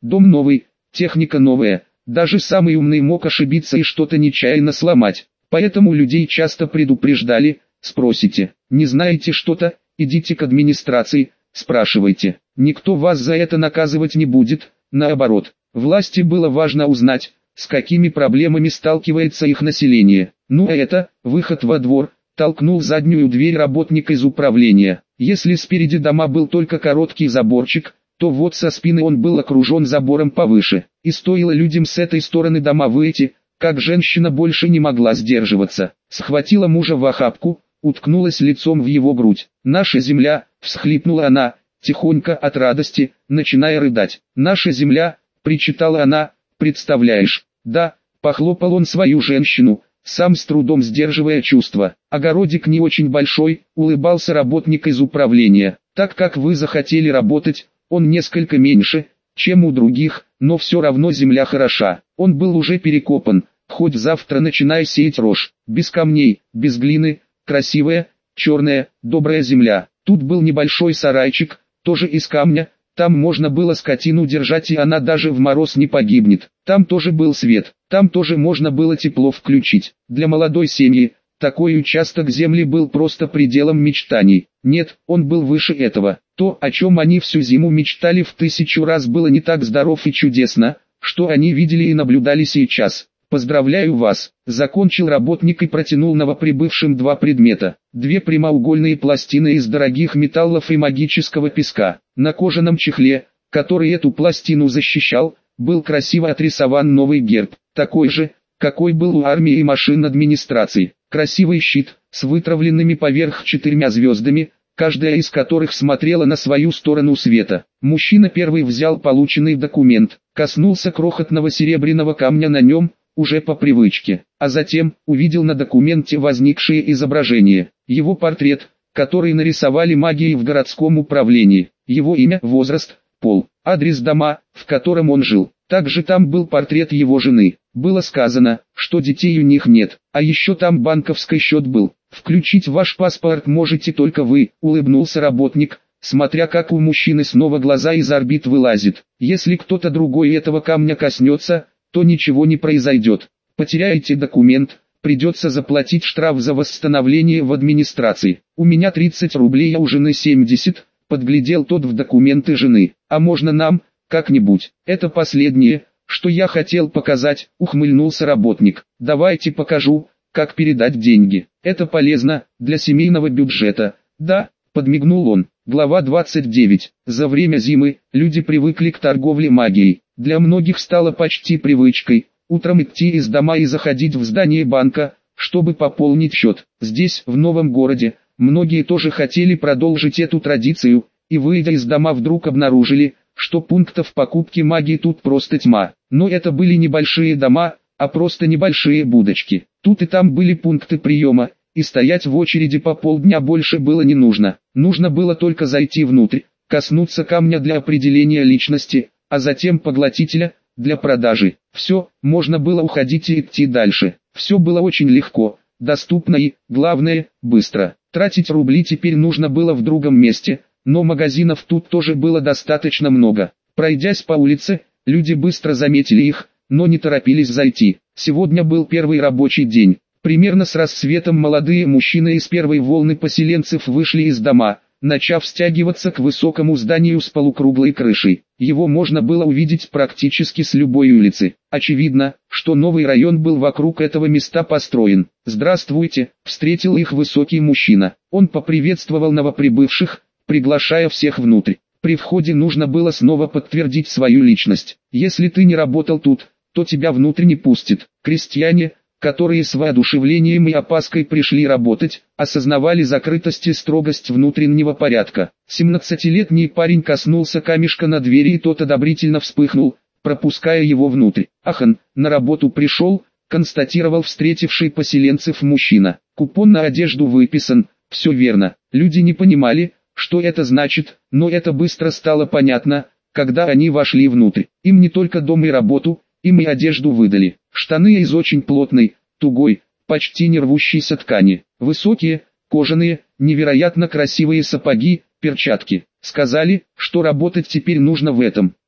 Дом новый, техника новая, даже самый умный мог ошибиться и что-то нечаянно сломать. Поэтому людей часто предупреждали: спросите, не знаете что-то, идите к администрации, спрашивайте. Никто вас за это наказывать не будет, наоборот. Власти было важно узнать, с какими проблемами сталкивается их население. Ну а это, выход во двор, толкнул заднюю дверь работник из управления. Если спереди дома был только короткий заборчик, то вот со спины он был окружен забором повыше. И стоило людям с этой стороны дома выйти, как женщина больше не могла сдерживаться. Схватила мужа в охапку, уткнулась лицом в его грудь. «Наша земля!» — всхлипнула она, тихонько от радости, начиная рыдать. «Наша земля!» — причитала она, «представляешь?» «Да», — похлопал он свою женщину, сам с трудом сдерживая чувства. «Огородик не очень большой», — улыбался работник из управления. «Так как вы захотели работать, он несколько меньше, чем у других, но все равно земля хороша». Он был уже перекопан, хоть завтра начинай сеять рожь. Без камней, без глины, красивая, черная, добрая земля. Тут был небольшой сарайчик, тоже из камня, там можно было скотину держать, и она даже в мороз не погибнет. Там тоже был свет, там тоже можно было тепло включить. Для молодой семьи такой участок земли был просто пределом мечтаний. Нет, он был выше этого. То, о чем они всю зиму мечтали в 1000 раз, было не так здоров и чудесно, что они видели и наблюдали сейчас. «Поздравляю вас», — закончил работник и протянул новоприбывшим 2 предмета. 2 прямоугольные пластины из дорогих металлов и магического песка. На кожаном чехле, который эту пластину защищал, был красиво отрисован новый герб, такой же, какой был у армии и машин администрации. Красивый щит, с вытравленными поверх 4 звездами, каждая из которых смотрела на свою сторону света. Мужчина первый взял полученный документ, коснулся крохотного серебряного камня на нем, уже по привычке, а затем увидел на документе возникшее изображение. Его портрет, который нарисовали магией в городском управлении, его имя, возраст, пол, адрес дома, в котором он жил. Также там был портрет его жены. Было сказано, что детей у них нет, а еще там банковский счет был. «Включить ваш паспорт можете только вы», — улыбнулся работник, смотря как у мужчины снова глаза из орбит вылазят. «Если кто-то другой этого камня коснется, то ничего не произойдет. Потеряете документ, придется заплатить штраф за восстановление в администрации. У меня 30 рублей, а у жены 70, подглядел тот в документы жены. «А можно нам, как-нибудь?» «Это последнее, что я хотел показать», — ухмыльнулся работник. «Давайте покажу, как передать деньги. Это полезно, для семейного бюджета». «Да», — подмигнул он. Глава 29. За время зимы, люди привыкли к торговле магией. Для многих стало почти привычкой утром идти из дома и заходить в здание банка, чтобы пополнить счет. Здесь, в новом городе, многие тоже хотели продолжить эту традицию, и выйдя из дома вдруг обнаружили, что пунктов покупки магии тут просто тьма. Но это были небольшие дома, а просто небольшие будочки. Тут и там были пункты приема, и стоять в очереди по полдня больше было не нужно. Нужно было только зайти внутрь, коснуться камня для определения личности, а затем поглотителя, для продажи. Все, можно было уходить и идти дальше. Все было очень легко, доступно и, главное, быстро. Тратить рубли теперь нужно было в другом месте, но магазинов тут тоже было достаточно много. Пройдясь по улице, люди быстро заметили их, но не торопились зайти. Сегодня был первый рабочий день. Примерно с рассветом молодые мужчины из первой волны поселенцев вышли из дома, начав стягиваться к высокому зданию с полукруглой крышей. Его можно было увидеть практически с любой улицы. Очевидно, что новый район был вокруг этого места построен. «Здравствуйте», — встретил их высокий мужчина. Он поприветствовал новоприбывших, приглашая всех внутрь. При входе нужно было снова подтвердить свою личность. Если ты не работал тут, то тебя внутрь не пустят. Крестьяне, которые с воодушевлением и опаской пришли работать, осознавали закрытость и строгость внутреннего порядка. 17-летний парень коснулся камешка на двери, и тот одобрительно вспыхнул, пропуская его внутрь. «Ахан, на работу пришел», — констатировал встретивший поселенцев мужчина. «Купон на одежду выписан». Все верно. Люди не понимали, что это значит, но это быстро стало понятно, когда они вошли внутрь. Им не только дом и работу, им и одежду выдали. Штаны из очень плотной, тугой, почти не рвущейся ткани. Высокие, кожаные, невероятно красивые сапоги, перчатки. Сказали, что работать теперь нужно в этом.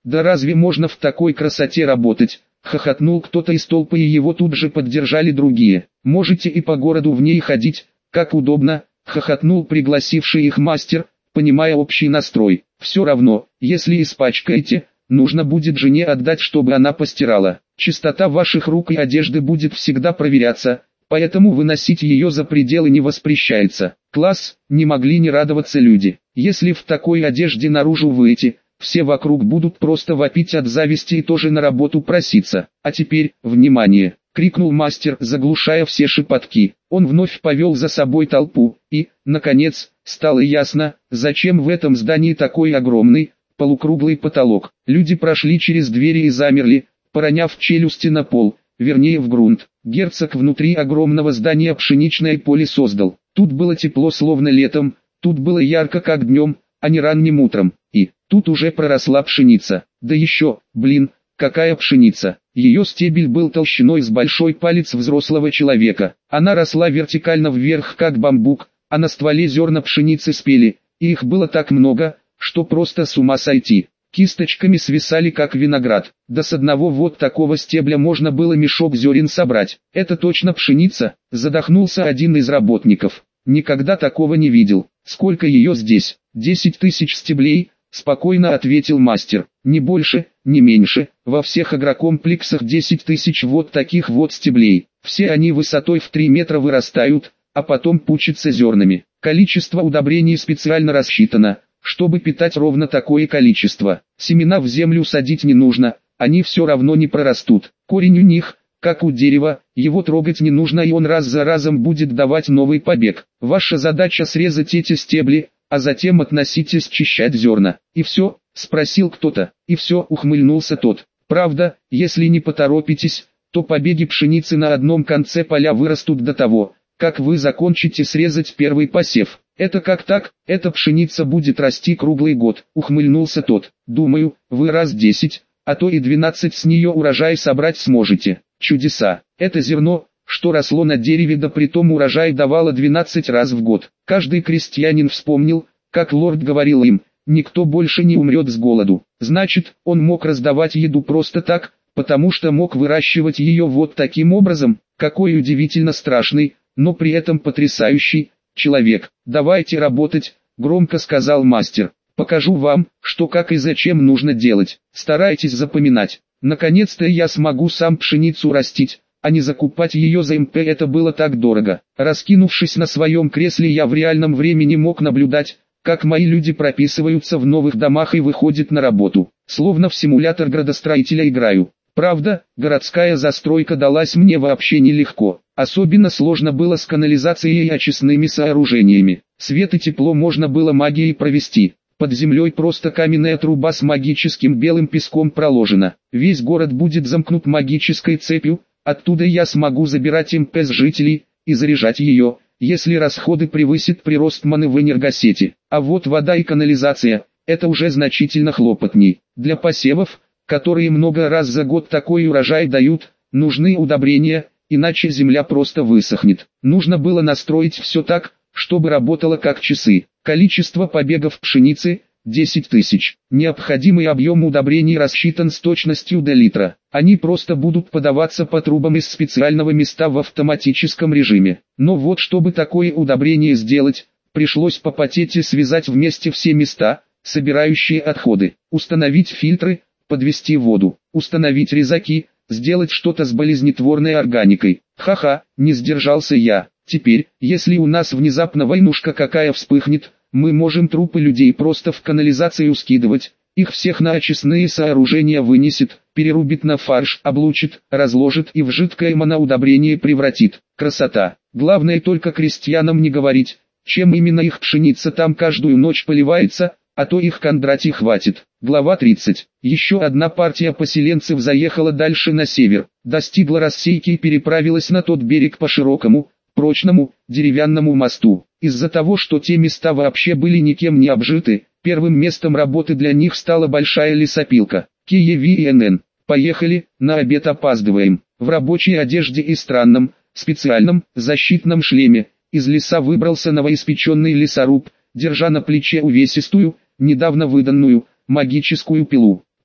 Да разве можно в такой красоте работать? Хохотнул кто-то из толпы, и его тут же поддержали другие. Можете и по городу в ней ходить, как удобно, хохотнул пригласивший их мастер, понимая общий настрой. Все равно, если испачкаете, нужно будет жене отдать, чтобы она постирала. Чистота ваших рук и одежды будет всегда проверяться, поэтому выносить ее за пределы не воспрещается. Класс, не могли не радоваться люди. Если в такой одежде наружу выйти, все вокруг будут просто вопить от зависти и тоже на работу проситься. А теперь, внимание, крикнул мастер, заглушая все шепотки. Он вновь повел за собой толпу, и, наконец, стало ясно, зачем в этом здании такой огромный, полукруглый потолок. Люди прошли через двери и замерли, пороняв челюсти на пол, вернее в грунт. Герцог внутри огромного здания пшеничное поле создал. Тут было тепло словно летом, тут было ярко как днем, а не ранним утром. И тут уже проросла пшеница. Да еще, какая пшеница. Ее стебель был толщиной с большой палец взрослого человека. Она росла вертикально вверх как бамбук, а на стволе зерна пшеницы спели, и их было так много, что просто с ума сойти. Кисточками свисали как виноград. Да с одного вот такого стебля можно было мешок зерен собрать. Это точно пшеница, задохнулся один из работников. Никогда такого не видел. Сколько ее здесь? 10 тысяч стеблей, спокойно ответил мастер. Не больше, не меньше. Во всех агрокомплексах 10 тысяч вот таких вот стеблей. Все они высотой в 3 метра вырастают, а потом пучатся зернами. Количество удобрений специально рассчитано, чтобы питать ровно такое количество. Семена в землю садить не нужно, они все равно не прорастут. Корень у них, как у дерева, его трогать не нужно, и он раз за разом будет давать новый побег. Ваша задача срезать эти стебли, а затем относитесь счищать зерна. И все, спросил кто-то. И все, ухмыльнулся тот. Правда, если не поторопитесь, то побеги пшеницы на одном конце поля вырастут до того, как вы закончите срезать первый посев. Это как так? Эта пшеница будет расти круглый год, ухмыльнулся тот. Думаю, вы раз 10, а то и 12 с нее урожай собрать сможете. Чудеса. Это зерно, что росло на дереве, да притом урожай давало 12 раз в год. Каждый крестьянин вспомнил, как лорд говорил им, никто больше не умрет с голоду. Значит, он мог раздавать еду просто так, потому что мог выращивать ее вот таким образом. Какой удивительно страшный, но при этом потрясающий человек. Давайте работать, громко сказал мастер. Покажу вам, что как и зачем нужно делать. Старайтесь запоминать. Наконец-то я смогу сам пшеницу растить, а не закупать ее за МП, это было так дорого. Раскинувшись на своем кресле, я в реальном времени мог наблюдать, как мои люди прописываются в новых домах и выходят на работу. Словно в симулятор градостроителя играю. Правда, городская застройка далась мне вообще нелегко. Особенно сложно было с канализацией и очистными сооружениями. Свет и тепло можно было магией провести. Под землей просто каменная труба с магическим белым песком проложена. Весь город будет замкнут магической цепью, оттуда я смогу забирать МП с жителей и заряжать ее, если расходы превысят прирост маны в энергосети. А вот вода и канализация – это уже значительно хлопотней. Для посевов, которые много раз за год такой урожай дают, нужны удобрения, иначе земля просто высохнет. Нужно было настроить все так, чтобы работало как часы. Количество побегов пшеницы – 10 тысяч. Необходимый объем удобрений рассчитан с точностью до литра. Они просто будут подаваться по трубам из специального места в автоматическом режиме. Но вот чтобы такое удобрение сделать, пришлось попотеть и связать вместе все места, собирающие отходы, установить фильтры, подвести воду, установить резаки, сделать что-то с болезнетворной органикой. Ха-ха, не сдержался я. Теперь, если у нас внезапно войнушка какая вспыхнет, мы можем трупы людей просто в канализацию скидывать, их всех на очистные сооружения вынесет, перерубит на фарш, облучит, разложит и в жидкое моноудобрение превратит. Красота. Главное только крестьянам не говорить, чем именно их пшеница там каждую ночь поливается, а то их Кондратий хватит. Глава 30. Еще одна партия поселенцев заехала дальше на север, достигла Рассейки и переправилась на тот берег по широкому, прочному, деревянному мосту. Из-за того, что те места вообще были никем не обжиты, первым местом работы для них стала большая лесопилка. КЕВИНН. Поехали, на обед опаздываем. В рабочей одежде и странном, специальном, защитном шлеме, из леса выбрался новоиспеченный лесоруб, держа на плече увесистую, недавно выданную, магическую пилу.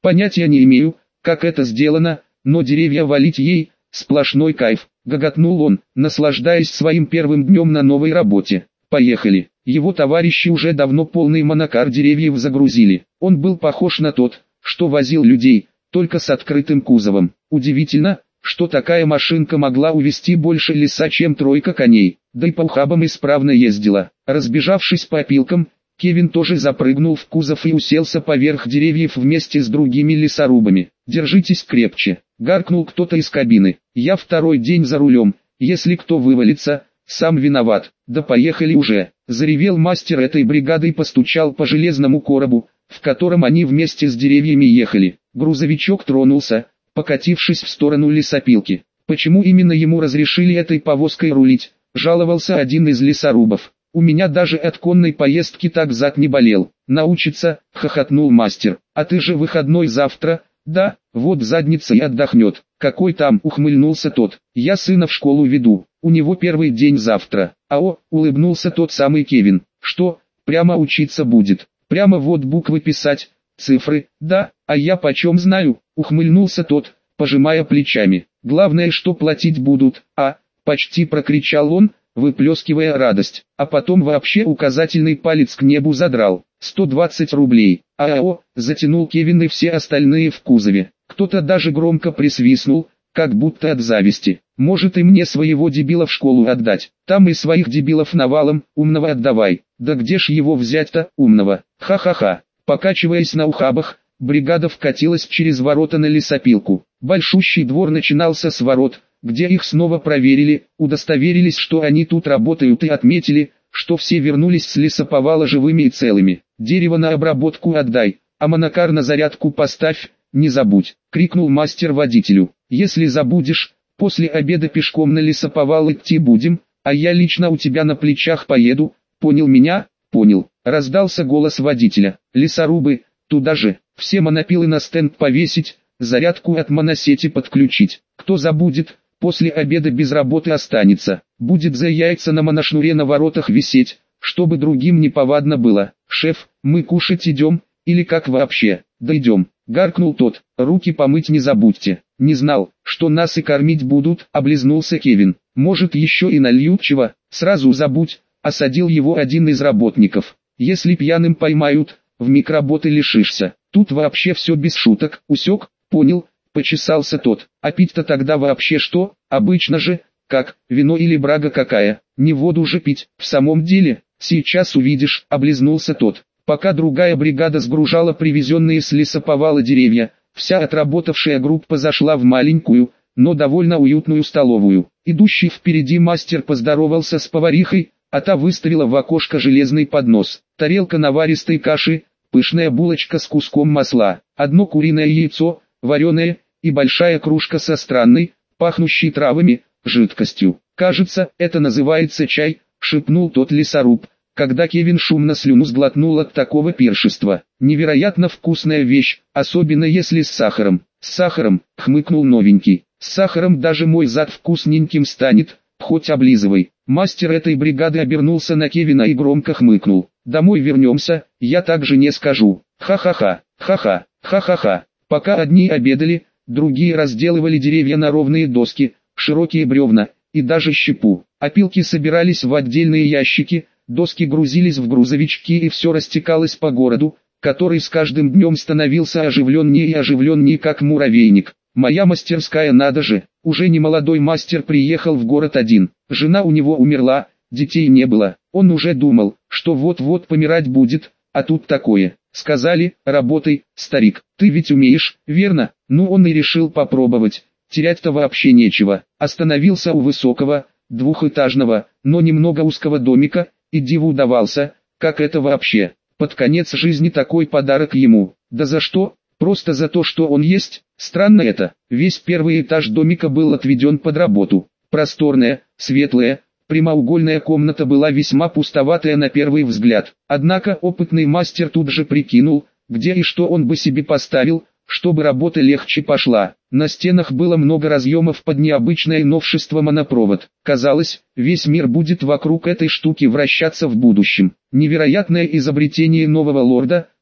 Понятия не имею, как это сделано, но деревья валить ей – сплошной кайф. Гоготнул он, наслаждаясь своим первым днем на новой работе. Поехали. Его товарищи уже давно полный монокар деревьев загрузили. Он был похож на тот, что возил людей, только с открытым кузовом. Удивительно, что такая машинка могла увезти больше леса, чем тройка коней, да и по ухабам исправно ездила. Разбежавшись по опилкам, Кевин тоже запрыгнул в кузов и уселся поверх деревьев вместе с другими лесорубами. «Держитесь крепче», — гаркнул кто-то из кабины. «Я второй день за рулем, если кто вывалится, сам виноват». «Да поехали уже», — заревел мастер этой бригады и постучал по железному коробу, в котором они вместе с деревьями ехали. Грузовичок тронулся, покатившись в сторону лесопилки. Почему именно ему разрешили этой повозкой рулить, жаловался один из лесорубов. «У меня даже от конной поездки так зад не болел». «Научится», — хохотнул мастер. «А ты же выходной завтра?» «Да, вот задница и отдохнет». «Какой там?» — ухмыльнулся тот. «Я сына в школу веду, у него первый день завтра». «Ао», — улыбнулся тот самый Кевин. «Что, прямо учиться будет? Прямо вот буквы писать, цифры?» «Да, а я почем знаю?» — ухмыльнулся тот, пожимая плечами. «Главное, что платить будут». «А», — почти прокричал он, выплескивая радость, а потом вообще указательный палец к небу задрал. 120 рублей. «АО», затянул Кевин и все остальные в кузове. Кто-то даже громко присвистнул, как будто от зависти. «Может и мне своего дебила в школу отдать? Там и своих дебилов навалом, умного отдавай». «Да где ж его взять-то, умного?» «Ха-ха-ха». Покачиваясь на ухабах, бригада вкатилась через ворота на лесопилку. Большущий двор начинался с ворот, где их снова проверили, удостоверились, что они тут работают, и отметили, что все вернулись с лесоповала живыми и целыми. «Дерево на обработку отдай, а монокар на зарядку поставь, не забудь», — крикнул мастер водителю. «Если забудешь, после обеда пешком на лесоповал идти будем, а я лично у тебя на плечах поеду, понял меня?» «Понял», — раздался голос водителя. «Лесорубы, туда же, все монопилы на стенд повесить, зарядку от моносети подключить. Кто забудет, после обеда без работы останется, будет за яйца на моношнуре на воротах висеть, чтобы другим не повадно было. Шеф, мы кушать идем, или как вообще?» «Да идем», — гаркнул тот, — «руки помыть не забудьте». «Не знал, что нас и кормить будут», — облизнулся Кевин. «Может еще и нальют чего?» «Сразу забудь», — осадил его один из работников. «Если пьяным поймают, вмиг работы лишишься. Тут вообще все без шуток». «Усек?» «Понял», — почесался тот. «А пить-то тогда вообще что? Обычно же, как, вино или брага какая? Не воду же пить, в самом деле?» «Сейчас увидишь», — облизнулся тот. Пока другая бригада сгружала привезенные с лесоповала деревья, вся отработавшая группа зашла в маленькую, но довольно уютную столовую. Идущий впереди мастер поздоровался с поварихой, а та выставила в окошко железный поднос. Тарелка наваристой каши, пышная булочка с куском масла, одно куриное яйцо, вареное, и большая кружка со странной, пахнущей травами, жидкостью. «Кажется, это называется чай», — шепнул тот лесоруб, когда Кевин шумно слюну сглотнул от такого пиршества. «Невероятно вкусная вещь, особенно если с сахаром». «С сахаром», — хмыкнул новенький. «С сахаром даже мой зад вкусненьким станет, хоть облизывай». Мастер этой бригады обернулся на Кевина и громко хмыкнул. «Домой вернемся, я так же не скажу. Ха-ха-ха, ха-ха, ха-ха-ха». Пока одни обедали, другие разделывали деревья на ровные доски, широкие бревна и даже щепу. Опилки собирались в отдельные ящики, доски грузились в грузовички, и все растекалось по городу, который с каждым днем становился оживленнее и оживленнее, как муравейник. «Моя мастерская, надо же!» Уже немолодой мастер приехал в город один. Жена у него умерла, детей не было. Он уже думал, что вот-вот помирать будет, а тут такое. Сказали: «Работай, старик, ты ведь умеешь, верно?» Ну он и решил попробовать. Терять-то вообще нечего. Остановился у высокого, двухэтажного, но немного узкого домика, и диву удавался, как это вообще. Под конец жизни такой подарок ему. Да за что? Просто за то, что он есть. Странно это. Весь первый этаж домика был отведен под работу. Просторная, светлая, прямоугольная комната была весьма пустоватая на первый взгляд. Однако опытный мастер тут же прикинул, где и что он бы себе поставил, чтобы работа легче пошла. На стенах было много разъемов под необычное новшество монопровод. Казалось, весь мир будет вокруг этой штуки вращаться в будущем. Невероятное изобретение нового лорда,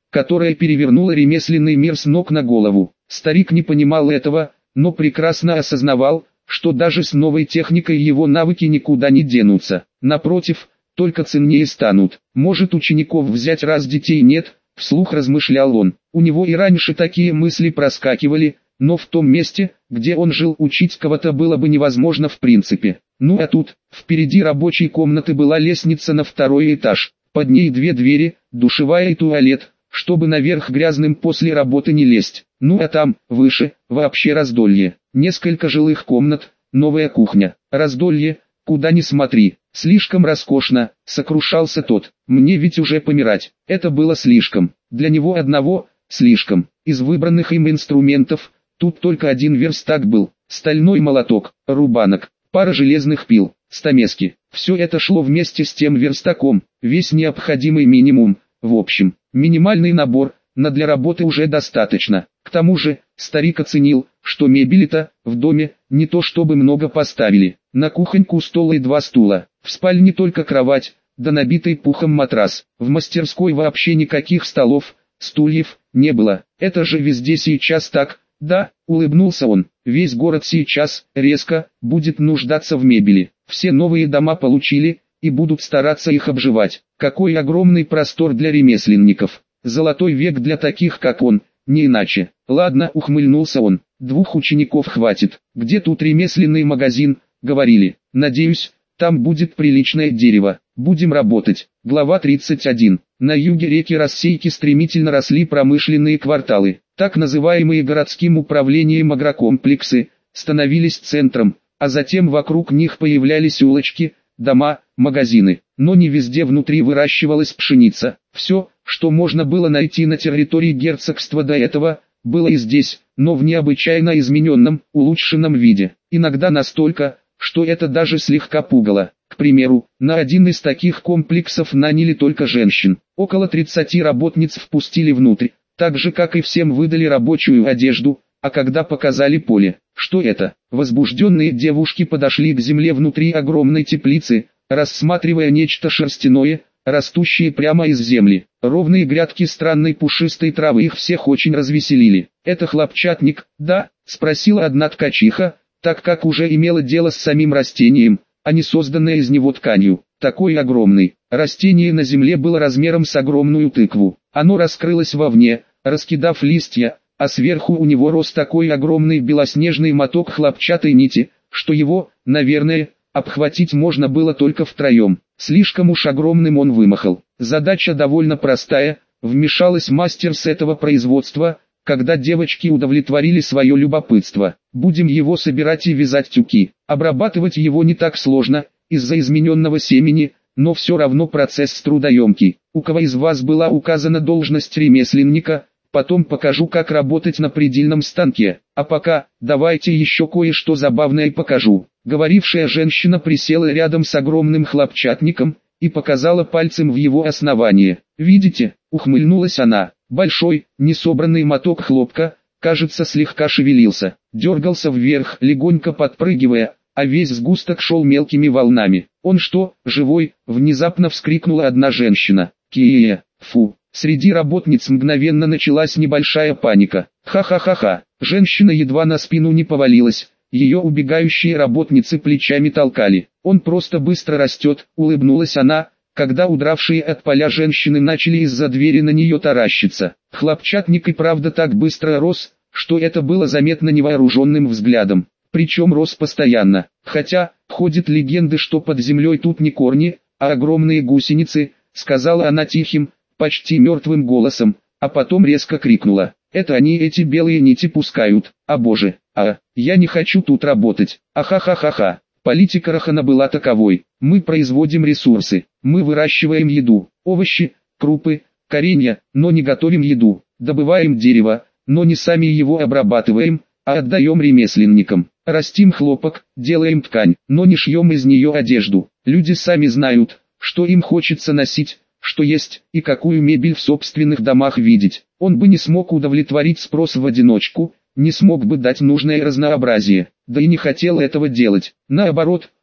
которая перевернула ремесленный мир с ног на голову. Старик не понимал этого, но прекрасно осознавал, что даже с новой техникой его навыки никуда не денутся. Напротив, только ценнее станут. Может, учеников взять, раз детей нет, вслух размышлял он. У него и раньше такие мысли проскакивали, но в том месте, где он жил, учить кого-то было бы невозможно в принципе. Ну а тут, впереди рабочей комнаты была лестница на второй этаж. Под ней две двери, душевая и туалет, чтобы наверх грязным после работы не лезть. Ну а там, выше, вообще раздолье. Несколько жилых комнат, новая кухня. Раздолье, куда ни смотри. Слишком роскошно, сокрушался тот. Мне ведь уже помирать. Это было слишком. Для него одного, слишком. Из выбранных им инструментов, тут только один верстак был. Стальной молоток, рубанок, пара железных пил, стамески. Все это шло вместе с тем верстаком. Весь необходимый минимум. В общем, минимальный набор, но для работы уже достаточно. К тому же, старик оценил, что мебели-то в доме не то чтобы много поставили. На кухоньку стол и два стула, в спальне только кровать, да набитый пухом матрас. В мастерской вообще никаких столов, стульев не было. Это же везде сейчас так, да, улыбнулся он. Весь город сейчас, резко, будет нуждаться в мебели. Все новые дома получили, и будут стараться их обживать. Какой огромный простор для ремесленников. Золотой век для таких, как он, не иначе. Ладно, ухмыльнулся он, 2 учеников хватит. Где тут ремесленный магазин, говорили. Надеюсь, там будет приличное дерево. Будем работать. Глава 31. На юге реки Рассейки стремительно росли промышленные кварталы. Так называемые городским управлением агрокомплексы становились центром, а затем вокруг них появлялись улочки, дома, магазины. Но не везде внутри выращивалась пшеница. Все, что можно было найти на территории герцогства до этого, было и здесь, но в необычайно измененном, улучшенном виде. Иногда настолько, что это даже слегка пугало. К примеру, на один из таких комплексов наняли только женщин. Около 30 работниц впустили внутрь, так же как и всем выдали рабочую одежду, а когда показали поле, что это, возбужденные девушки подошли к земле внутри огромной теплицы, рассматривая нечто шерстяное, растущие прямо из земли. Ровные грядки странной пушистой травы их всех очень развеселили. «Это хлопчатник, да?» — спросила одна ткачиха, так как уже имела дело с самим растением, а не созданное из него тканью. Такой огромный. Растение на земле было размером с огромную тыкву. Оно раскрылось вовне, раскидав листья, а сверху у него рос такой огромный белоснежный моток хлопчатой нити, что его, наверное, обхватить можно было только втроем. Слишком уж огромным он вымахал. Задача довольно простая, вмешалась мастер с этого производства, когда девочки удовлетворили свое любопытство. Будем его собирать и вязать тюки. Обрабатывать его не так сложно, из-за измененного семени, но все равно процесс трудоемкий. У кого из вас была указана должность ремесленника, потом покажу, как работать на предельном станке. А пока, давайте еще кое-что забавное покажу. Говорившая женщина присела рядом с огромным хлопчатником и показала пальцем в его основание. «Видите?» — ухмыльнулась она. Большой, несобранный моток хлопка, кажется, слегка шевелился, дергался вверх, легонько подпрыгивая, а весь сгусток шел мелкими волнами. «Он что, живой?» — внезапно вскрикнула одна женщина. «Кие, фу!» Среди работниц мгновенно началась небольшая паника. «Ха-ха-ха-ха!» Женщина едва на спину не повалилась, ее убегающие работницы плечами толкали. «Он просто быстро растет», — улыбнулась она, когда удравшие от поля женщины начали из-за двери на нее таращиться. Хлопчатник и правда так быстро рос, что это было заметно невооруженным взглядом. Причем рос постоянно. Хотя, ходят легенды, что под землей тут не корни, а огромные гусеницы, сказала она тихим, почти мертвым голосом, а потом резко крикнула. «Это они эти белые нити пускают, а боже, я не хочу тут работать, аха-ха-ха-ха». Политика Рахана была таковой: мы производим ресурсы, мы выращиваем еду, овощи, крупы, коренья, но не готовим еду, добываем дерево, но не сами его обрабатываем, а отдаем ремесленникам, растим хлопок, делаем ткань, но не шьем из нее одежду. Люди сами знают, что им хочется носить, что есть, и какую мебель в собственных домах видеть. Он бы не смог удовлетворить спрос в одиночку, не смог бы дать нужное разнообразие, да и не хотел этого делать. Наоборот,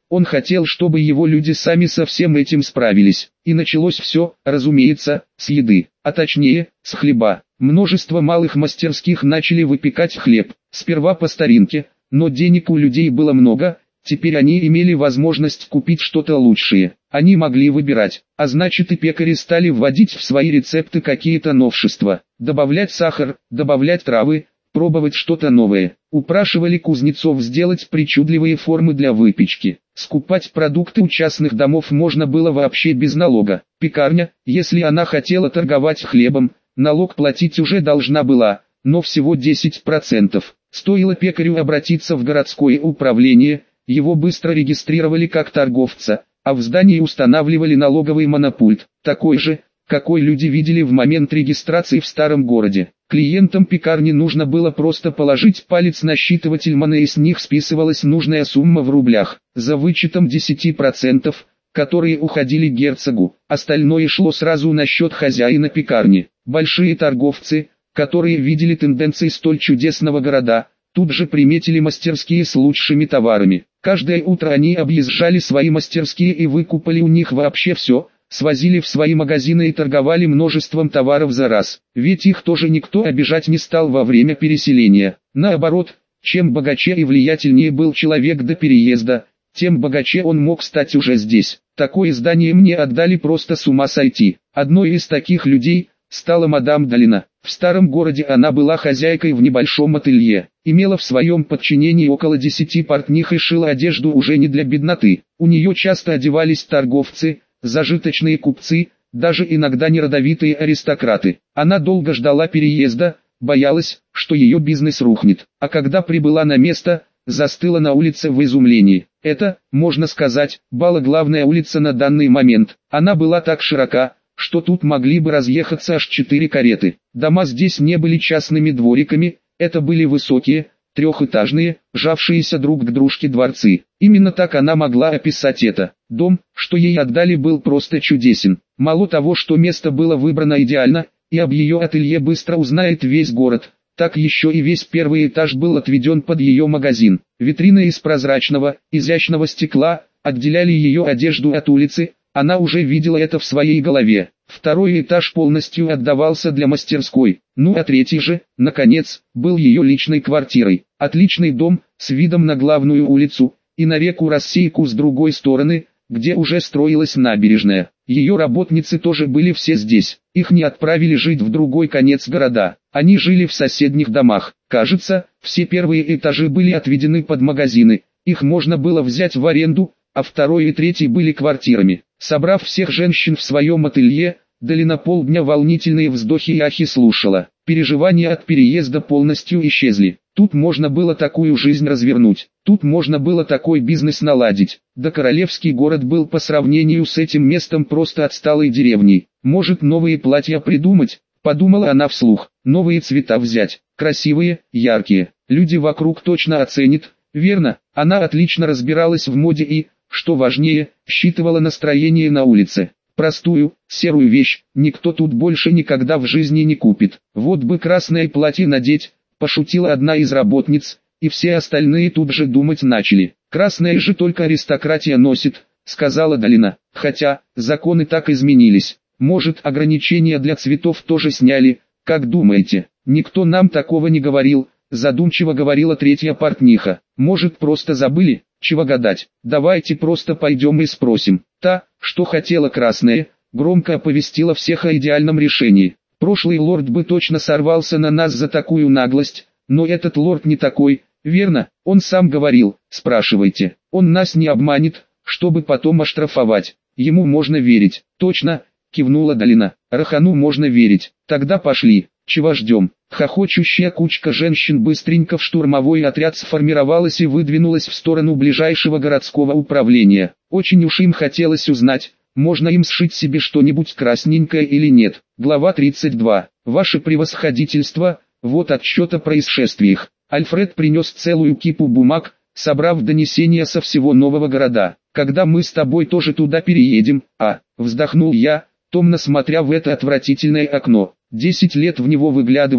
Он хотел, чтобы его люди сами со всем этим справились. И началось все, разумеется, с еды, а точнее, с хлеба. Множество малых мастерских начали выпекать хлеб, сперва по старинке, но денег у людей было много, теперь они имели возможность купить что-то лучшее. Они могли выбирать, а значит и пекари стали вводить в свои рецепты какие-то новшества, добавлять сахар, добавлять травы, пробовать что-то новое. Упрашивали кузнецов сделать причудливые формы для выпечки. Скупать продукты у частных домов можно было вообще без налога. Пекарня, если она хотела торговать хлебом, налог платить уже должна была, но всего 10%. Стоило пекарю обратиться в городское управление, его быстро регистрировали как торговца, а в здании устанавливали налоговый монопульт, такой же, какой люди видели в момент регистрации в старом городе. Клиентам пекарни нужно было просто положить палец на считыватель МОНы, и с них списывалась нужная сумма в рублях, за вычетом 10%, которые уходили герцогу, остальное шло сразу на счет хозяина пекарни. Большие торговцы, которые видели тенденции столь чудесного города, тут же приметили мастерские с лучшими товарами. Каждое утро они объезжали свои мастерские и выкупали у них вообще все, свозили в свои магазины и торговали множеством товаров за раз. Ведь их тоже никто обижать не стал во время переселения. Наоборот, чем богаче и влиятельнее был человек до переезда, тем богаче он мог стать уже здесь. Такое здание мне отдали просто с ума сойти. Одной из таких людей стала мадам Долина. В старом городе она была хозяйкой в небольшом ателье, имела в своем подчинении около 10 портних и шила одежду уже не для бедноты. У нее часто одевались торговцы, зажиточные купцы, даже иногда неродовитые аристократы. Она долго ждала переезда, боялась, что ее бизнес рухнет, а когда прибыла на место, застыла на улице в изумлении. Это, можно сказать, была главная улица на данный момент. Она была так широка, что тут могли бы разъехаться аж 4 кареты. Дома здесь не были частными двориками, это были высокие, трехэтажные, жавшиеся друг к дружке дворцы. Именно так она могла описать это. Дом, что ей отдали, был просто чудесен. Мало того, что место было выбрано идеально, и об ее ателье быстро узнает весь город, так еще и весь первый этаж был отведен под ее магазин. Витрины из прозрачного, изящного стекла отделяли ее одежду от улицы. Она уже видела это в своей голове. Второй этаж полностью отдавался для мастерской. Ну а третий же, наконец, был ее личной квартирой. Отличный дом, с видом на главную улицу, и на реку Рассейку с другой стороны, где уже строилась набережная. Ее работницы тоже были все здесь. Их не отправили жить в другой конец города. Они жили в соседних домах. Кажется, все первые этажи были отведены под магазины. Их можно было взять в аренду, а второй и третий были квартирами. Собрав всех женщин в своем ателье, Долина полдня волнительные вздохи и ахи слушала. Переживания от переезда полностью исчезли. Тут можно было такую жизнь развернуть, тут можно было такой бизнес наладить. Да королевский город был по сравнению с этим местом просто отсталой деревней. Может, новые платья придумать, подумала она вслух. Новые цвета взять, красивые, яркие. Люди вокруг точно оценят, верно? Она отлично разбиралась в моде и, что важнее, считывала настроение на улице. Простую, серую вещь никто тут больше никогда в жизни не купит. Вот бы красное платье надеть, пошутила одна из работниц, и все остальные тут же думать начали. Красное же только аристократия носит, сказала Долина. Хотя, законы так изменились. Может, ограничения для цветов тоже сняли, как думаете? Никто нам такого не говорил, задумчиво говорила третья портниха. Может, просто забыли? Чего гадать, давайте просто пойдем и спросим. Та, что хотела красное, громко оповестила всех о идеальном решении. Прошлый лорд бы точно сорвался на нас за такую наглость, но этот лорд не такой, верно? Он сам говорил, спрашивайте. Он нас не обманет, чтобы потом оштрафовать. Ему можно верить. Точно, кивнула Долина. Рахану можно верить. Тогда пошли. Чего ждем? Хохочущая кучка женщин быстренько в штурмовой отряд сформировалась и выдвинулась в сторону ближайшего городского управления. Очень уж им хотелось узнать, можно им сшить себе что-нибудь красненькое или нет. Глава 32. Ваше превосходительство, вот отчет о происшествиях. Альфред принес целую кипу бумаг, собрав донесения со всего нового города. Когда мы с тобой тоже туда переедем, вздохнул я, томно смотря в это отвратительное окно. 10 лет в него выглядываю,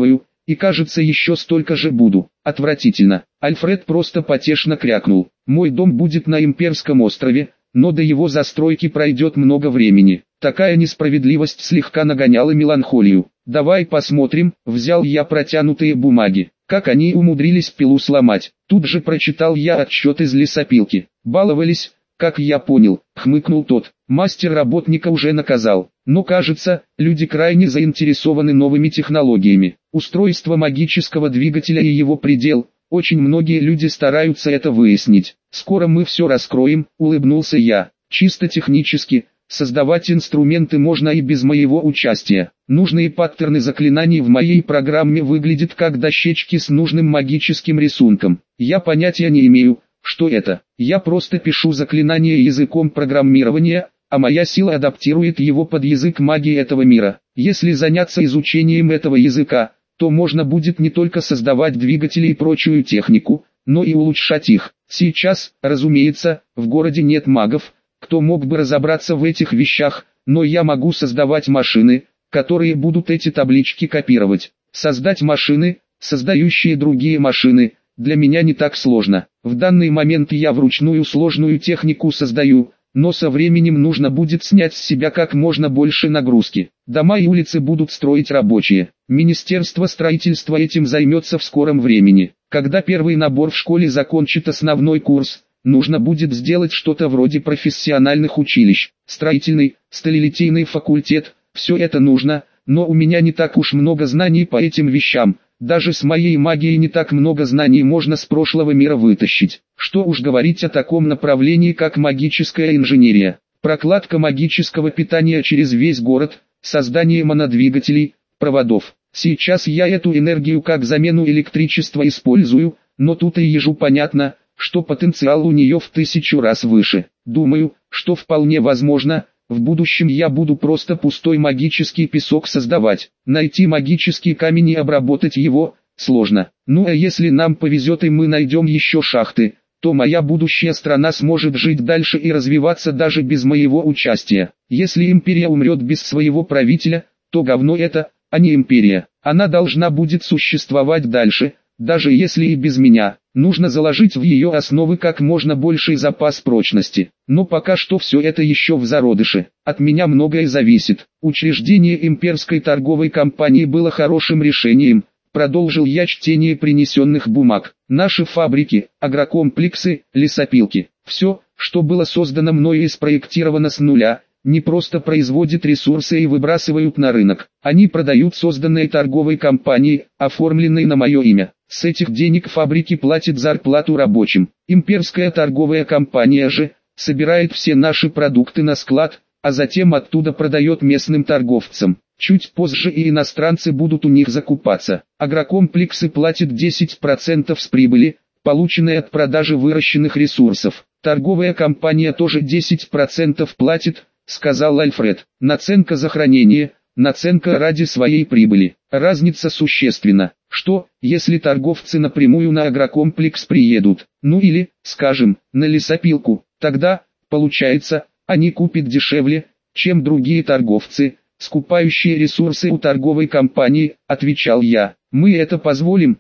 и кажется еще столько же буду. Отвратительно. Альфред просто потешно крякнул. Мой дом будет на Имперском острове, но до его застройки пройдет много времени. Такая несправедливость слегка нагоняла меланхолию. Давай посмотрим, взял я протянутые бумаги. Как они умудрились пилу сломать. Тут же прочитал я отчет из лесопилки. Баловались, как я понял, хмыкнул тот. Мастер работника уже наказал. Но кажется, люди крайне заинтересованы новыми технологиями. Устройство магического двигателя и его предел. Очень многие люди стараются это выяснить. Скоро мы все раскроем, улыбнулся я. Чисто технически, создавать инструменты можно и без моего участия. Нужные паттерны заклинаний в моей программе выглядят как дощечки с нужным магическим рисунком. Я понятия не имею, что это. Я просто пишу заклинание языком программирования, а моя сила адаптирует его под язык магии этого мира. Если заняться изучением этого языка, то можно будет не только создавать двигатели и прочую технику, но и улучшать их. Сейчас, разумеется, в городе нет магов, кто мог бы разобраться в этих вещах, но я могу создавать машины, которые будут эти таблички копировать. Создать машины, создающие другие машины, для меня не так сложно. В данный момент я вручную сложную технику создаю, но со временем нужно будет снять с себя как можно больше нагрузки. Дома и улицы будут строить рабочие. Министерство строительства этим займется в скором времени. Когда первый набор в школе закончит основной курс, нужно будет сделать что-то вроде профессиональных училищ. Строительный, сталелитейный факультет, все это нужно, но у меня не так уж много знаний по этим вещам. Даже с моей магией не так много знаний можно с прошлого мира вытащить. Что уж говорить о таком направлении, как магическая инженерия. Прокладка магического питания через весь город, создание монодвигателей, проводов. Сейчас я эту энергию как замену электричества использую, но тут и ежу понятно, что потенциал у нее в 1000 раз выше. Думаю, что вполне возможно, в будущем я буду просто пустой магический песок создавать. Найти магический камень и обработать его сложно. Ну а если нам повезет и мы найдем еще шахты, то моя будущая страна сможет жить дальше и развиваться даже без моего участия. Если империя умрет без своего правителя, то говно это, а не империя. Она должна будет существовать дальше, даже если и без меня. Нужно заложить в ее основы как можно больший запас прочности. Но пока что все это еще в зародыше. От меня многое зависит. Учреждение имперской торговой компании было хорошим решением. Продолжил я чтение принесенных бумаг. Наши фабрики, агрокомплексы, лесопилки. Все, что было создано мною и спроектировано с нуля, не просто производят ресурсы и выбрасывают на рынок. Они продают созданные торговой компанией, оформленные на мое имя. С этих денег фабрики платят зарплату рабочим. Имперская торговая компания же собирает все наши продукты на склад, а затем оттуда продает местным торговцам. Чуть позже и иностранцы будут у них закупаться. Агрокомплексы платят 10% с прибыли, полученной от продажи выращенных ресурсов. Торговая компания тоже 10% платит, сказал Альфред. Наценка за хранение, наценка ради своей прибыли. Разница существенна. Что, если торговцы напрямую на агрокомплекс приедут, ну или, скажем, на лесопилку, тогда, получается, они купят дешевле, чем другие торговцы, скупающие ресурсы у торговой компании, отвечал я. Мы это позволим,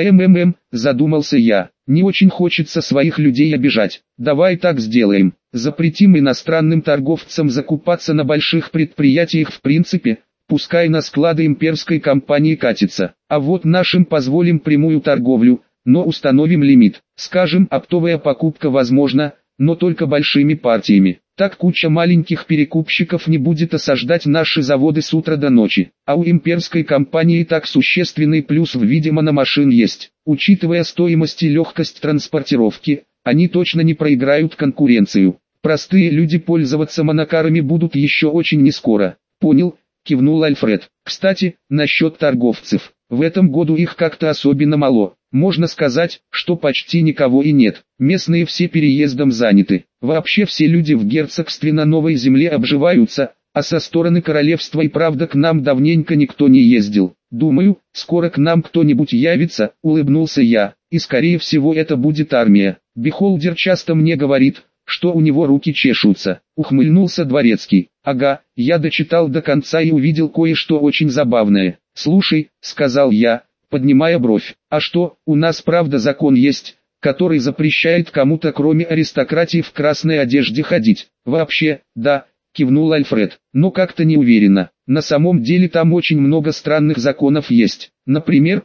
задумался я. Не очень хочется своих людей обижать. Давай так сделаем. Запретим иностранным торговцам закупаться на больших предприятиях в принципе, пускай на склады имперской компании катится. А вот нашим позволим прямую торговлю, но установим лимит. Скажем, оптовая покупка возможна, но только большими партиями. Так куча маленьких перекупщиков не будет осаждать наши заводы с утра до ночи. А у имперской компании так существенный плюс в виде мономашин есть. Учитывая стоимость и легкость транспортировки, они точно не проиграют конкуренцию. Простые люди пользоваться монокарами будут еще очень нескоро. Понял, кивнул Альфред. Кстати, насчет торговцев. В этом году их как-то особенно мало. Можно сказать, что почти никого и нет. Местные все переездом заняты. Вообще все люди в герцогстве на новой земле обживаются, а со стороны королевства и правда к нам давненько никто не ездил. Думаю, скоро к нам кто-нибудь явится, улыбнулся я, и скорее всего это будет армия. Бихолдер часто мне говорит, что у него руки чешутся. Ухмыльнулся дворецкий. Ага, я дочитал до конца и увидел кое-что очень забавное. Слушай, сказал я, поднимая бровь. А что, у нас правда закон есть, который запрещает кому-то кроме аристократии в красной одежде ходить? Вообще, да, кивнул Альфред, но как-то не уверенно. На самом деле там очень много странных законов есть. Например,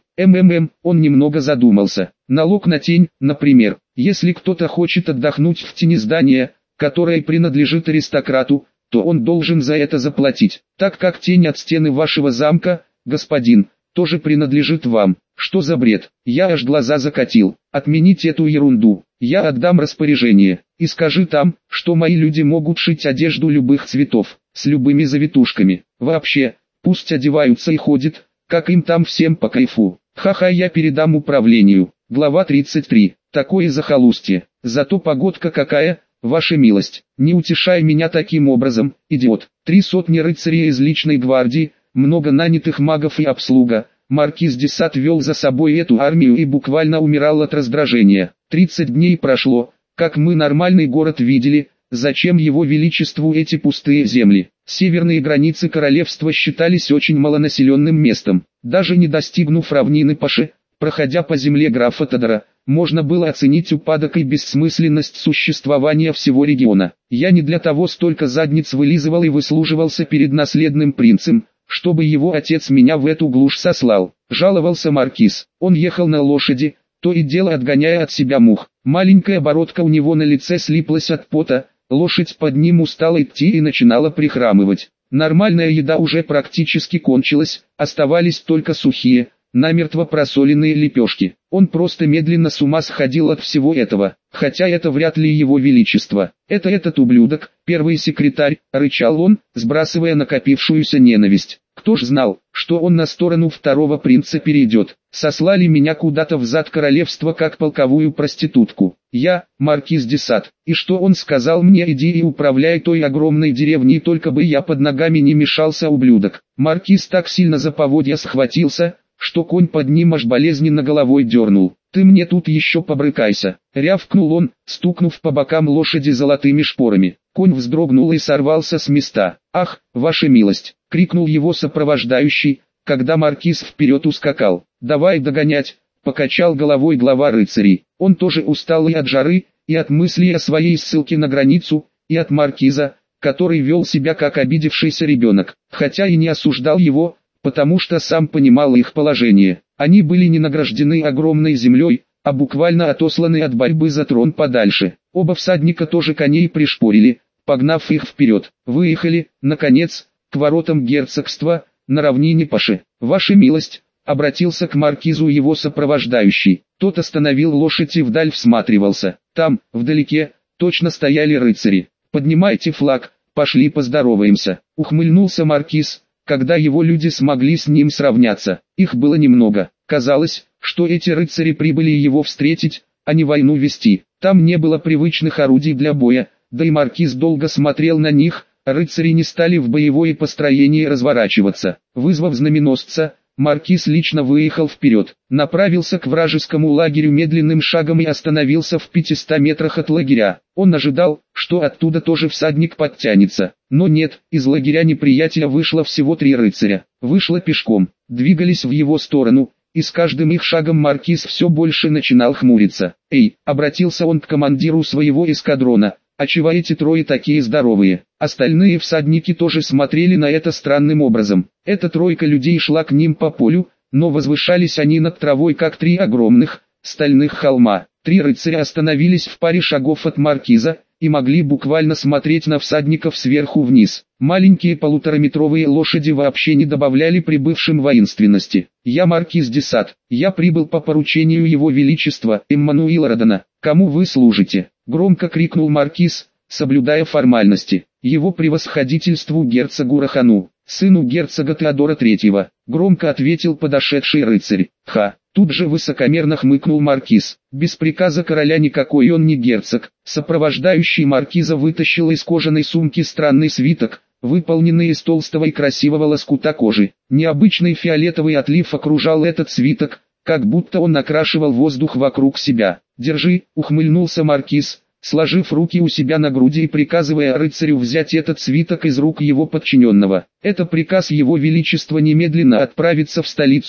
он немного задумался. Налог на тень, например. Если кто-то хочет отдохнуть в тени здания, которое принадлежит аристократу, то он должен за это заплатить. Так как тень от стены вашего замка, господин, тоже принадлежит вам. Что за бред? Я аж глаза закатил. Отменить эту ерунду. Я отдам распоряжение. И скажи там, что мои люди могут шить одежду любых цветов, с любыми завитушками. Вообще, пусть одеваются и ходят, как им там всем по кайфу. Ха-ха, я передам управлению. Глава 33. Такое захолустье. Зато погодка какая, ваша милость. Не утешай меня таким образом, идиот. 300 рыцарей из личной гвардии, много нанятых магов и обслуга. Маркиз де Сад вел за собой эту армию и буквально умирал от раздражения. 30 дней прошло, как мы нормальный город видели, зачем его величеству эти пустые земли? Северные границы королевства считались очень малонаселенным местом. Даже не достигнув равнины Паши, проходя по земле графа Тодора, можно было оценить упадок и бессмысленность существования всего региона. Я не для того столько задниц вылизывал и выслуживался перед наследным принцем, чтобы его отец меня в эту глушь сослал, жаловался маркиз. Он ехал на лошади, то и дело отгоняя от себя мух. Маленькая бородка у него на лице слиплась от пота, лошадь под ним устала идти и начинала прихрамывать. Нормальная еда уже практически кончилась, оставались только сухие, намертво просоленные лепешки. Он просто медленно с ума сходил от всего этого, хотя это вряд ли его величество. Это этот ублюдок, первый секретарь, рычал он, сбрасывая накопившуюся ненависть. Кто ж знал, что он на сторону второго принца перейдет. Сослали меня куда-то в зад королевства как полковую проститутку. Я, маркиз де Сад. И что он сказал мне: иди и управляй той огромной деревней, только бы я под ногами не мешался, ублюдок. Маркиз так сильно за поводья схватился, что конь под ним аж болезненно головой дернул. «Ты мне тут еще побрыкайся!» — рявкнул он, стукнув по бокам лошади золотыми шпорами. Конь вздрогнул и сорвался с места. «Ах, ваша милость!» — крикнул его сопровождающий, когда маркиз вперед ускакал. «Давай догонять!» — покачал головой глава рыцарей. Он тоже устал и от жары, и от мыслей о своей ссылке на границу, и от маркиза, который вел себя как обидевшийся ребенок, хотя и не осуждал его, потому что сам понимал их положение. Они были не награждены огромной землей, а буквально отосланы от борьбы за трон подальше. Оба всадника тоже коней пришпорили, погнав их вперед. Выехали, наконец, к воротам герцогства, на равнине Паши. «Ваша милость», — обратился к маркизу его сопровождающий. Тот остановил лошадь и вдаль всматривался. Там, вдалеке, точно стояли рыцари. «Поднимайте флаг, пошли поздороваемся», — ухмыльнулся маркиз, когда его люди смогли с ним сравняться. Их было немного. Казалось, что эти рыцари прибыли его встретить, а не войну вести. Там не было привычных орудий для боя, да и маркиз долго смотрел на них. Рыцари не стали в боевое построение разворачиваться. Вызвав знаменосца, маркиз лично выехал вперед, направился к вражескому лагерю медленным шагом и остановился в 500 метрах от лагеря. Он ожидал, что оттуда тоже всадник подтянется. Но нет, из лагеря неприятеля вышло всего 3 рыцаря. Вышло пешком, двигались в его сторону, и с каждым их шагом маркиз все больше начинал хмуриться. «Эй!» — обратился он к командиру своего эскадрона. «А чего эти трое такие здоровые?» Остальные всадники тоже смотрели на это странным образом. Эта тройка людей шла к ним по полю, но возвышались они над травой как 3 огромных, стальных холма. 3 рыцаря остановились в паре шагов от маркиза, и могли буквально смотреть на всадников сверху вниз. Маленькие полутораметровые лошади вообще не добавляли прибывшим воинственности. «Я маркиз де Сад, я прибыл по поручению его величества Эммануила Родена. Кому вы служите?» — громко крикнул маркиз, соблюдая формальности. «Его превосходительству герцогу Рахану, сыну герцога Теодора III», — громко ответил подошедший рыцарь. «Ха!» — тут же высокомерно хмыкнул маркиз. «Без приказа короля никакой он не герцог». Сопровождающий маркиза вытащил из кожаной сумки странный свиток, выполненный из толстого и красивого лоскута кожи. Необычный фиолетовый отлив окружал этот свиток, как будто он окрашивал воздух вокруг себя. «Держи», — ухмыльнулся маркиз, сложив руки у себя на груди и приказывая рыцарю взять этот свиток из рук его подчиненного. «Это приказ его величества немедленно отправиться в столицу,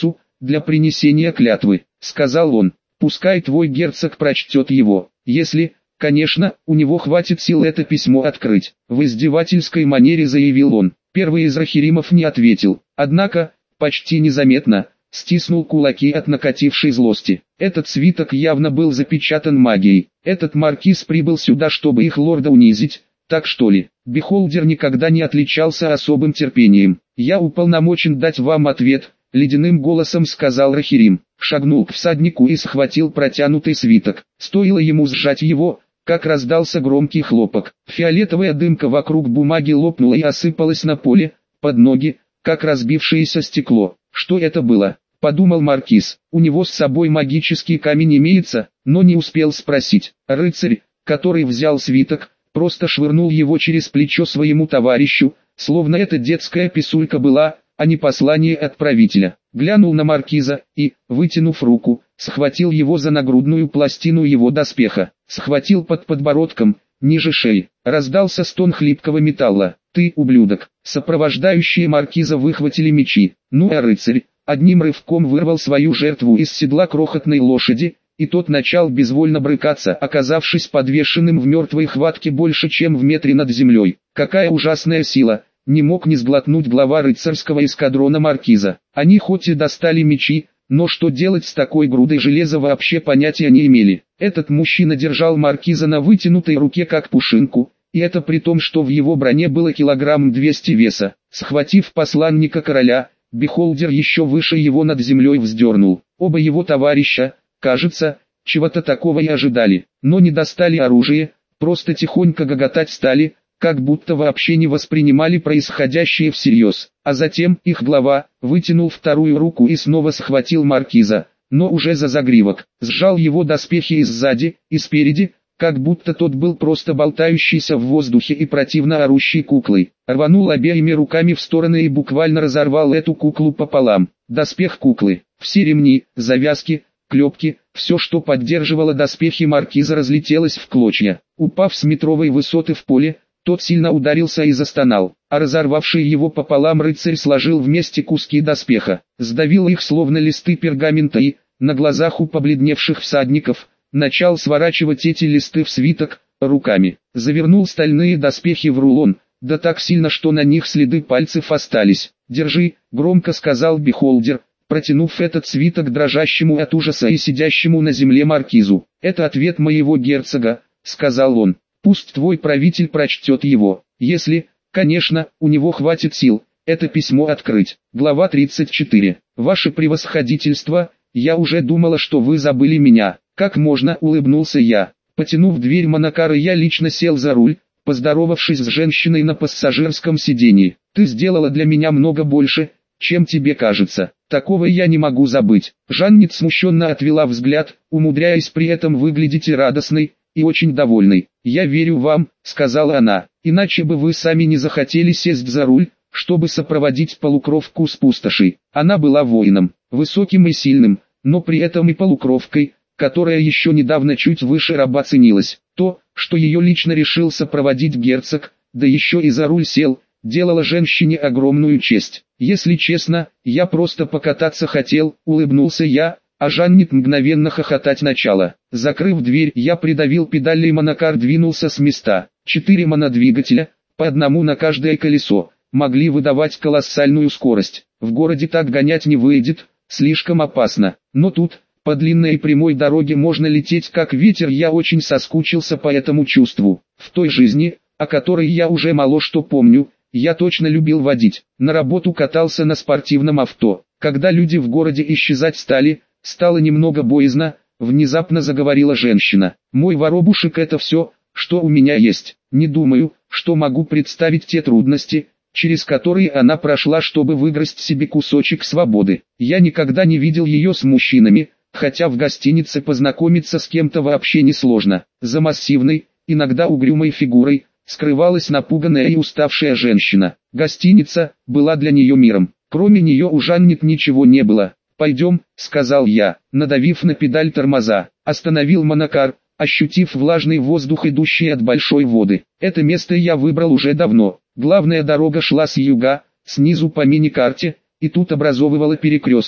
для принесения клятвы», — сказал он. «Пускай твой герцог прочтет его, если, конечно, у него хватит сил это письмо открыть», — в издевательской манере заявил он. Первый из рахиримов не ответил, однако, почти незаметно, стиснул кулаки от накатившей злости. Этот свиток явно был запечатан магией. Этот маркиз прибыл сюда, чтобы их лорда унизить, так что ли? Бихолдер никогда не отличался особым терпением. «Я уполномочен дать вам ответ», — ледяным голосом сказал Рахирим. Шагнул к всаднику и схватил протянутый свиток. Стоило ему сжать его, как раздался громкий хлопок. Фиолетовая дымка вокруг бумаги лопнула и осыпалась на поле, под ноги, как разбившееся стекло. «Что это было?» — подумал маркиз. У него с собой магический камень имеется, но не успел спросить. Рыцарь, который взял свиток, просто швырнул его через плечо своему товарищу, словно это детская писулька была, а не послание отправителя. Глянул на маркиза и, вытянув руку, схватил его за нагрудную пластину его доспеха. Схватил под подбородком, ниже шеи. Раздался стон хлипкого металла. «Ты, ублюдок!» Сопровождающие маркиза выхватили мечи. Ну а рыцарь одним рывком вырвал свою жертву из седла крохотной лошади, и тот начал безвольно брыкаться, оказавшись подвешенным в мертвой хватке больше чем в метре над землей. Какая ужасная сила! Не мог не сглотнуть глава рыцарского эскадрона маркиза. Они хоть и достали мечи, но что делать с такой грудой железа вообще понятия не имели. Этот мужчина держал маркиза на вытянутой руке как пушинку, и это при том, что в его броне было килограмм 200 веса. Схватив посланника короля, Бихолдер еще выше его над землей вздернул. Оба его товарища, кажется, чего-то такого и ожидали, но не достали оружие, просто тихонько гоготать стали, как будто вообще не воспринимали происходящее всерьез. А затем их глава вытянул вторую руку и снова схватил маркиза, но уже за загривок, сжал его доспехи и сзади, и спереди, как будто тот был просто болтающийся в воздухе и противно орущей куклой. Рванул обеими руками в стороны и буквально разорвал эту куклу пополам. Доспех куклы, все ремни, завязки, клепки, все, что поддерживало доспехи маркиза, разлетелось в клочья. Упав с метровой высоты в поле, тот сильно ударился и застонал, а разорвавший его пополам рыцарь сложил вместе куски доспеха, сдавил их словно листы пергамента и, на глазах у побледневших всадников, начал сворачивать эти листы в свиток, руками. Завернул стальные доспехи в рулон, да так сильно, что на них следы пальцев остались. «Держи», — громко сказал Бихолдер, протянув этот свиток дрожащему от ужаса и сидящему на земле маркизу. «Это ответ моего герцога», — сказал он. «Пусть твой правитель прочтет его, если, конечно, у него хватит сил, это письмо открыть». Глава 34. «Ваше превосходительство, я уже думала, что вы забыли меня». «Как можно?» — улыбнулся я. Потянув дверь Монакара, я лично сел за руль, поздоровавшись с женщиной на пассажирском сиденье. «Ты сделала для меня много больше, чем тебе кажется. Такого я не могу забыть». Жаннит смущенно отвела взгляд, умудряясь при этом выглядеть и радостной, и очень довольной. «Я верю вам», — сказала она, — «иначе бы вы сами не захотели сесть за руль, чтобы сопроводить полукровку с пустоши». Она была воином, высоким и сильным, но при этом и полукровкой, которая еще недавно чуть выше раба ценилась. То, что ее лично решился проводить герцог, да еще и за руль сел, делало женщине огромную честь. «Если честно, я просто покататься хотел», — улыбнулся я, а Жаннит мгновенно хохотать начала. Закрыв дверь, я придавил педали и Монакар двинулся с места. 4 монодвигателя, по одному на каждое колесо, могли выдавать колоссальную скорость. В городе так гонять не выйдет, слишком опасно. Но тут, по длинной и прямой дороге можно лететь как ветер. Я очень соскучился по этому чувству. В той жизни, о которой я уже мало что помню, я точно любил водить. На работу катался на спортивном авто. Когда люди в городе исчезать стало немного боязно, внезапно заговорила женщина. «Мой воробушек — это все, что у меня есть. Не думаю, что могу представить те трудности, через которые она прошла, чтобы выгрызть себе кусочек свободы. Я никогда не видел ее с мужчинами, хотя в гостинице познакомиться с кем-то вообще несложно». За массивной, иногда угрюмой фигурой, скрывалась напуганная и уставшая женщина. Гостиница была для нее миром. Кроме нее у Жаннит ничего не было. «Пойдем», — сказал я, надавив на педаль тормоза. Остановил Монакар, ощутив влажный воздух, идущий от большой воды. Это место я выбрал уже давно. Главная дорога шла с юга, снизу по мини-карте, и тут образовывала перекресток.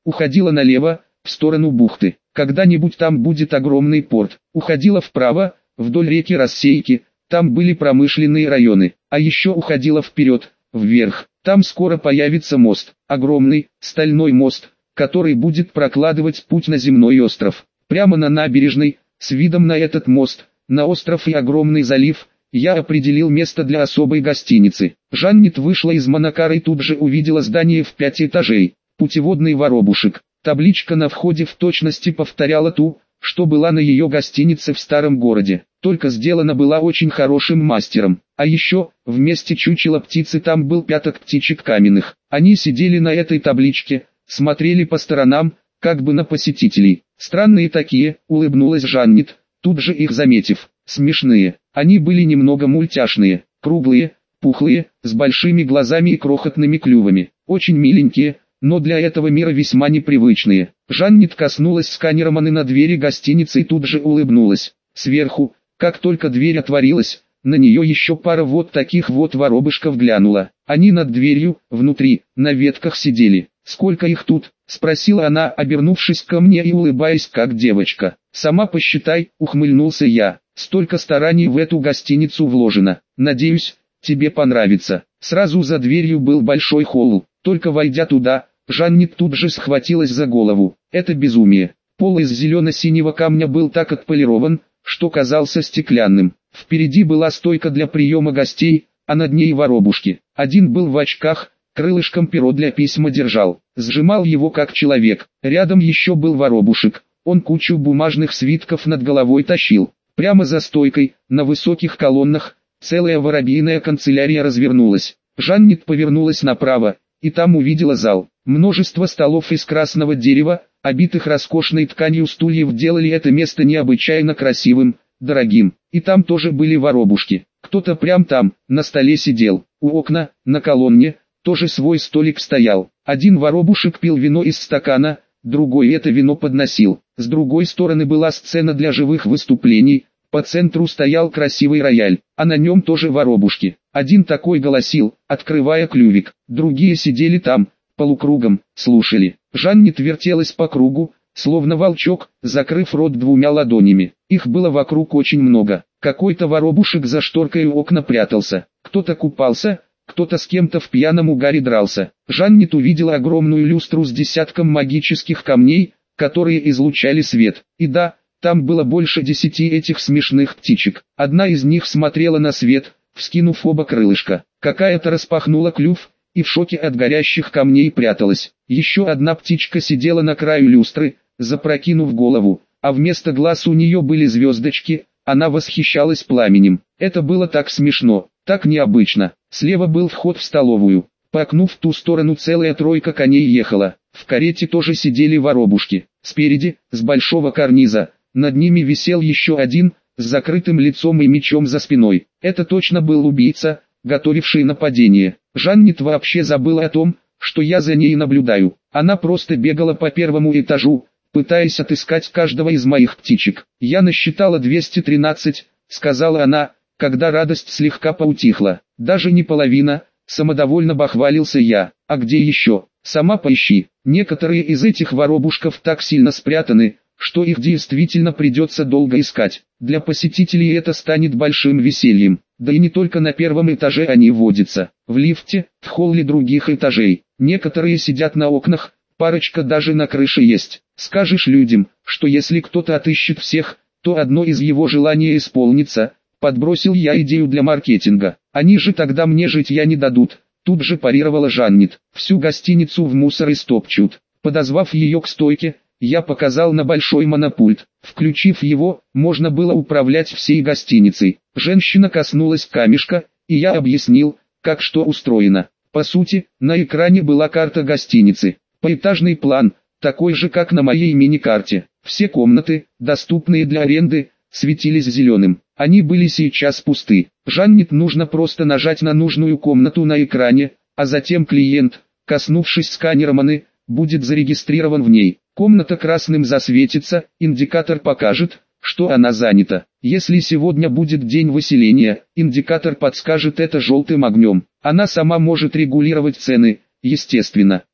уходила налево, в сторону бухты. Когда-нибудь там будет огромный порт. Уходила вправо, вдоль реки Рассейки, там были промышленные районы. А еще уходила вперед, вверх. Там скоро появится мост, огромный, стальной мост, который будет прокладывать путь на земной остров. Прямо на набережной, с видом на этот мост, на остров и огромный залив, я определил место для особой гостиницы. Жаннет вышла из Монакара и тут же увидела здание в 5 этажей. Путеводный воробушек. Табличка на входе в точности повторяла ту, что была на ее гостинице в старом городе. Только сделана была очень хорошим мастером. А еще, вместе чучела птицы там был пяток птичек каменных. Они сидели на этой табличке, смотрели по сторонам, как бы на посетителей. Странные такие, улыбнулась Жаннет, тут же их заметив. Смешные. Они были немного мультяшные, круглые, пухлые, с большими глазами и крохотными клювами. Очень миленькие, но для этого мира весьма непривычные. Жаннет коснулась сканером на двери гостиницы и тут же улыбнулась. Сверху, как только дверь отворилась, на нее еще пара вот таких вот воробышков глянула. Они над дверью, внутри, на ветках сидели. «Сколько их тут?» — спросила она, обернувшись ко мне и улыбаясь как девочка. «Сама посчитай», — ухмыльнулся я. «Столько стараний в эту гостиницу вложено. Надеюсь, тебе понравится». Сразу за дверью был большой холл. Только войдя туда, Жаннет тут же схватилась за голову. Это безумие. Пол из зелено-синего камня был так отполирован, что казался стеклянным. Впереди была стойка для приема гостей, а над ней воробушки. Один был в очках, крылышком перо для письма держал, сжимал его как человек. Рядом еще был воробушек, он кучу бумажных свитков над головой тащил. Прямо за стойкой, на высоких колоннах, целая воробьиная канцелярия развернулась. Жаннет повернулась направо, и там увидела зал. Множество столов из красного дерева, обитых роскошной тканью стульев делали это место необычайно красивым, дорогим. И там тоже были воробушки. Кто-то прям там, на столе сидел. У окна, на колонне, тоже свой столик стоял. Один воробушек пил вино из стакана, другой это вино подносил. С другой стороны была сцена для живых выступлений, по центру стоял красивый рояль, а на нем тоже воробушки. Один такой голосил, открывая клювик, другие сидели там, полукругом, слушали. Жаннет вертелась по кругу, словно волчок, закрыв рот двумя ладонями. Их было вокруг очень много. Какой-то воробушек за шторкой у окна прятался, кто-то купался, кто-то с кем-то в пьяном угаре дрался. Жаннет увидела огромную люстру с десятком магических камней, которые излучали свет. И да, там было больше 10 этих смешных птичек. Одна из них смотрела на свет, вскинув оба крылышка. Какая-то распахнула клюв, и в шоке от горящих камней пряталась. Еще одна птичка сидела на краю люстры, запрокинув голову, а вместо глаз у нее были звездочки, она восхищалась пламенем. Это было так смешно, так необычно. Слева был вход в столовую. По окну в ту сторону целая тройка коней ехала. В карете тоже сидели воробушки. Спереди, с большого карниза, над ними висел еще один, с закрытым лицом и мечом за спиной. Это точно был убийца, готовивший нападение. Жаннет вообще забыла о том, что я за ней наблюдаю. Она просто бегала по первому этажу, пытаясь отыскать каждого из моих птичек. «Я насчитала 213», — сказала она, когда радость слегка поутихла. «Даже не половина», — самодовольно бахвалился я. «А где еще? Сама поищи». Некоторые из этих воробушков так сильно спрятаны, что их действительно придется долго искать. Для посетителей это станет большим весельем. Да и не только на первом этаже они водятся. В лифте, в холле других этажей. Некоторые сидят на окнах, парочка даже на крыше есть. Скажешь людям, что если кто-то отыщет всех, то одно из его желаний исполнится. Подбросил я идею для маркетинга. Они же тогда мне житья не дадут. Тут же парировала Жаннет. Всю гостиницу в мусор истопчут. Подозвав ее к стойке, я показал на большой монопульт. Включив его, можно было управлять всей гостиницей. Женщина коснулась камешка, и я объяснил, как что устроено. По сути, на экране была карта гостиницы. Поэтажный план, такой же как на моей мини-карте. Все комнаты, доступные для аренды, светились зеленым. Они были сейчас пусты. Жаннет нужно просто нажать на нужную комнату на экране, а затем клиент, коснувшись сканера Маны, будет зарегистрирован в ней. Комната красным засветится, индикатор покажет, что она занята. Если сегодня будет день выселения, индикатор подскажет это желтым огнем. Она сама может регулировать цены, естественно.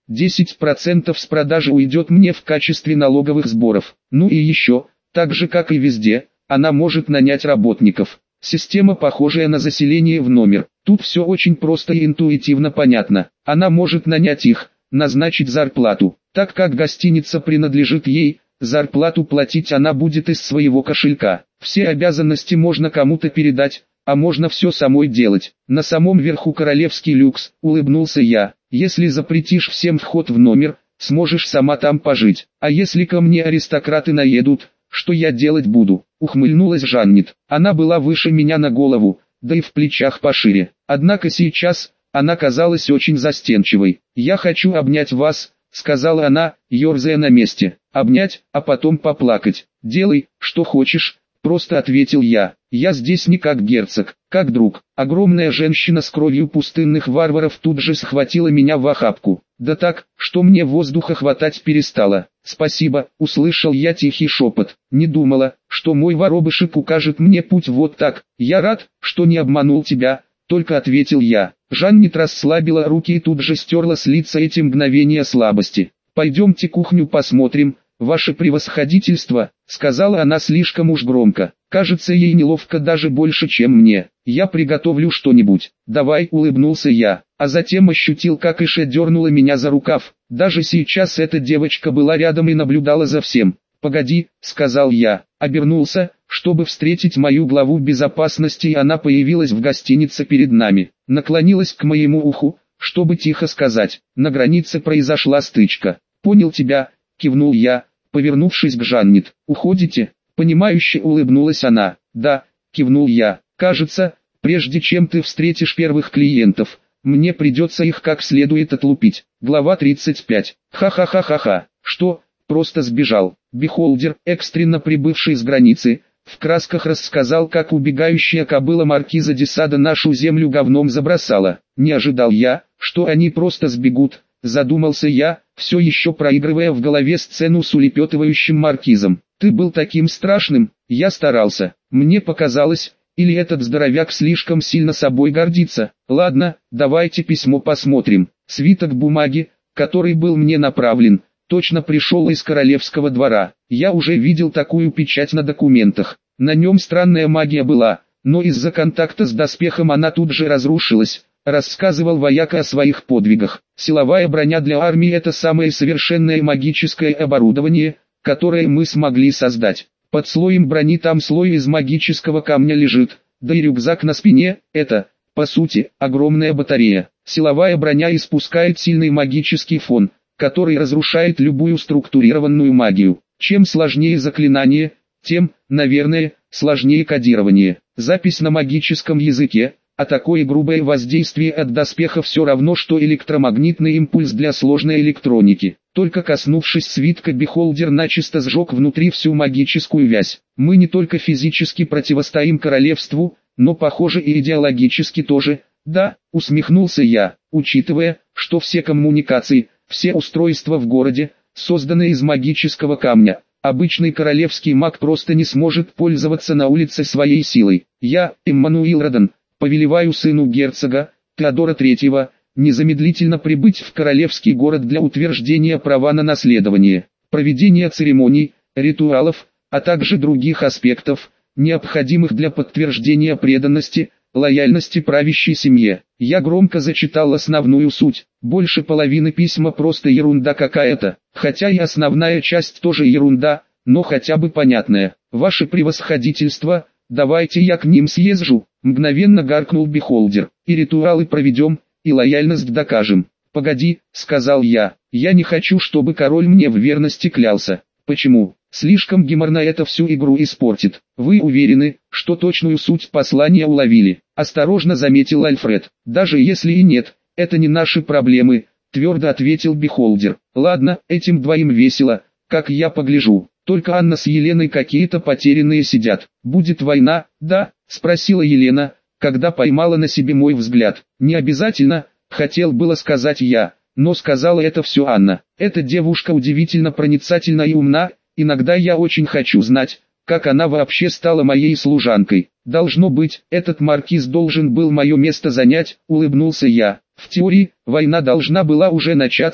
10% с продажи уйдет мне в качестве налоговых сборов. Ну и еще, так же как и везде, она может нанять работников. Система похожая на заселение в номер. Тут все очень просто и интуитивно понятно. Она может нанять их, назначить зарплату. Так как гостиница принадлежит ей, зарплату платить она будет из своего кошелька. Все обязанности можно кому-то передать, а можно все самой делать. На самом верху королевский люкс, улыбнулся я. Если запретишь всем вход в номер, сможешь сама там пожить. А если ко мне аристократы наедут, что я делать буду? Ухмыльнулась Жаннит. Она была выше меня на голову, да и в плечах пошире. Однако сейчас она казалась очень застенчивой. «Я хочу обнять вас», — сказала она, ерзая на месте. «Обнять, а потом поплакать. Делай, что хочешь», — просто ответил я. «Я здесь не как герцог, как друг». Огромная женщина с кровью пустынных варваров тут же схватила меня в охапку. Да так, что мне воздуха хватать перестало. «Спасибо», — услышал я тихий шепот. «Не думала, что мой воробышек укажет мне путь вот так. Я рад, что не обманул тебя», — только ответил я. Жаннит расслабила руки и тут же стерла с лица эти мгновения слабости. «Пойдемте кухню посмотрим, ваше превосходительство», — сказала она слишком уж громко. Кажется, ей неловко даже больше, чем мне. «Я приготовлю что-нибудь». «Давай», — улыбнулся я, а затем ощутил, как Иша дернула меня за рукав. Даже сейчас эта девочка была рядом и наблюдала за всем. «Погоди», — сказал я, обернулся, чтобы встретить мою главу безопасности, и она появилась в гостинице перед нами. Наклонилась к моему уху, чтобы тихо сказать. На границе произошла стычка. «Понял тебя», — кивнул я, повернувшись к Жаннит. «Уходите?» Понимающе улыбнулась она. «Да», — кивнул я. «Кажется, прежде чем ты встретишь первых клиентов, мне придется их как следует отлупить». Глава 35. Ха-ха-ха-ха-ха. Что? Просто сбежал. Бихолдер, экстренно прибывший с границы, в красках рассказал, как убегающая кобыла маркиза де Сада нашу землю говном забросала. Не ожидал я, что они просто сбегут, задумался я, все еще проигрывая в голове сцену с улепетывающим маркизом. «Ты был таким страшным», — я старался. Мне показалось, или этот здоровяк слишком сильно собой гордится. Ладно, давайте письмо посмотрим. Свиток бумаги, который был мне направлен, точно пришел из королевского двора. Я уже видел такую печать на документах. На нем странная магия была, но из-за контакта с доспехом она тут же разрушилась. Рассказывал вояка о своих подвигах. Силовая броня для армии — это самое совершенное магическое оборудование, которое мы смогли создать. Под слоем брони там слой из магического камня лежит, да и рюкзак на спине — это, по сути, огромная батарея. Силовая броня испускает сильный магический фон, который разрушает любую структурированную магию. Чем сложнее заклинание, тем, наверное, сложнее кодирование. Запись на магическом языке, а такое грубое воздействие от доспеха все равно, что электромагнитный импульс для сложной электроники. Только коснувшись свитка, Бихолдер начисто сжег внутри всю магическую вязь. Мы не только физически противостоим королевству, но, похоже, и идеологически тоже. Да, усмехнулся я, учитывая, что все коммуникации, все устройства в городе, созданы из магического камня. Обычный королевский маг просто не сможет пользоваться на улице своей силой. Я, Эммануил Родан, повелеваю сыну герцога, Теодора III, незамедлительно прибыть в королевский город для утверждения права на наследование, проведения церемоний, ритуалов, а также других аспектов, необходимых для подтверждения преданности, лояльности правящей семье. Я громко зачитал основную суть. Больше половины письма просто ерунда какая-то, хотя и основная часть тоже ерунда, но хотя бы понятная. «Ваше превосходительство, давайте я к ним съезжу», мгновенно гаркнул Бихолдер. «И ритуалы проведем, и лояльность докажем». «Погоди», — сказал я не хочу, чтобы король мне в верности клялся. «Почему? Слишком геморно, это всю игру испортит». «Вы уверены, что точную суть послания уловили?» — осторожно заметил Альфред. «Даже если и нет, это не наши проблемы», — твердо ответил Бихолдер. «Ладно, этим двоим весело, как я погляжу. Только Анна с Еленой какие-то потерянные сидят. Будет война, да?» — спросила Елена, когда поймала на себе мой взгляд. «Не обязательно», — хотел было сказать я, но сказала это все Анна. «Эта девушка удивительно проницательна и умна, иногда я очень хочу знать, как она вообще стала моей служанкой. Должно быть, этот маркиз должен был мое место занять», — улыбнулся я. «В теории, война должна была уже начаться,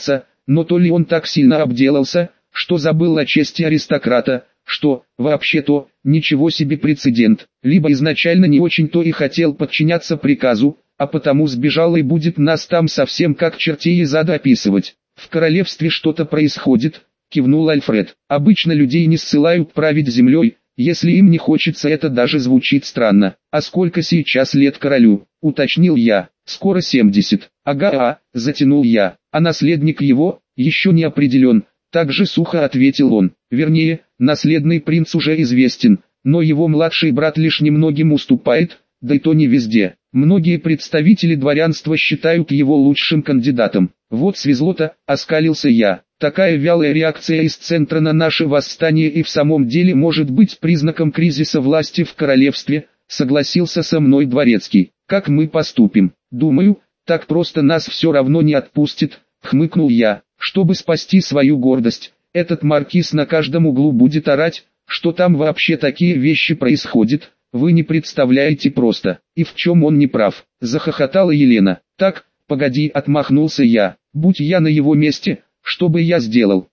но то ли он так сильно обделался, что забыл о чести аристократа, что, вообще-то, ничего себе прецедент, либо изначально не очень-то и хотел подчиняться приказу, а потому сбежал и будет нас там совсем как чертей из ада описывать. В королевстве что-то происходит, кивнул Альфред. Обычно людей не ссылают править землей, если им не хочется, это даже звучит странно. А сколько сейчас лет королю, уточнил я. Скоро 70. Ага, затянул я. А наследник его, еще не определен. Также сухо ответил он. Вернее, наследный принц уже известен, но его младший брат лишь немногим уступает, да и то не везде. Многие представители дворянства считают его лучшим кандидатом. Вот свезло-то, оскалился я. Такая вялая реакция из центра на наше восстание и в самом деле может быть признаком кризиса власти в королевстве, согласился со мной дворецкий. Как мы поступим? Думаю, так просто нас все равно не отпустит, хмыкнул я. Чтобы спасти свою гордость, этот маркиз на каждом углу будет орать, что там вообще такие вещи происходят, вы не представляете просто. И в чем он не прав, захохотала Елена. Так, погоди, отмахнулся я, будь я на его месте, что бы я сделал?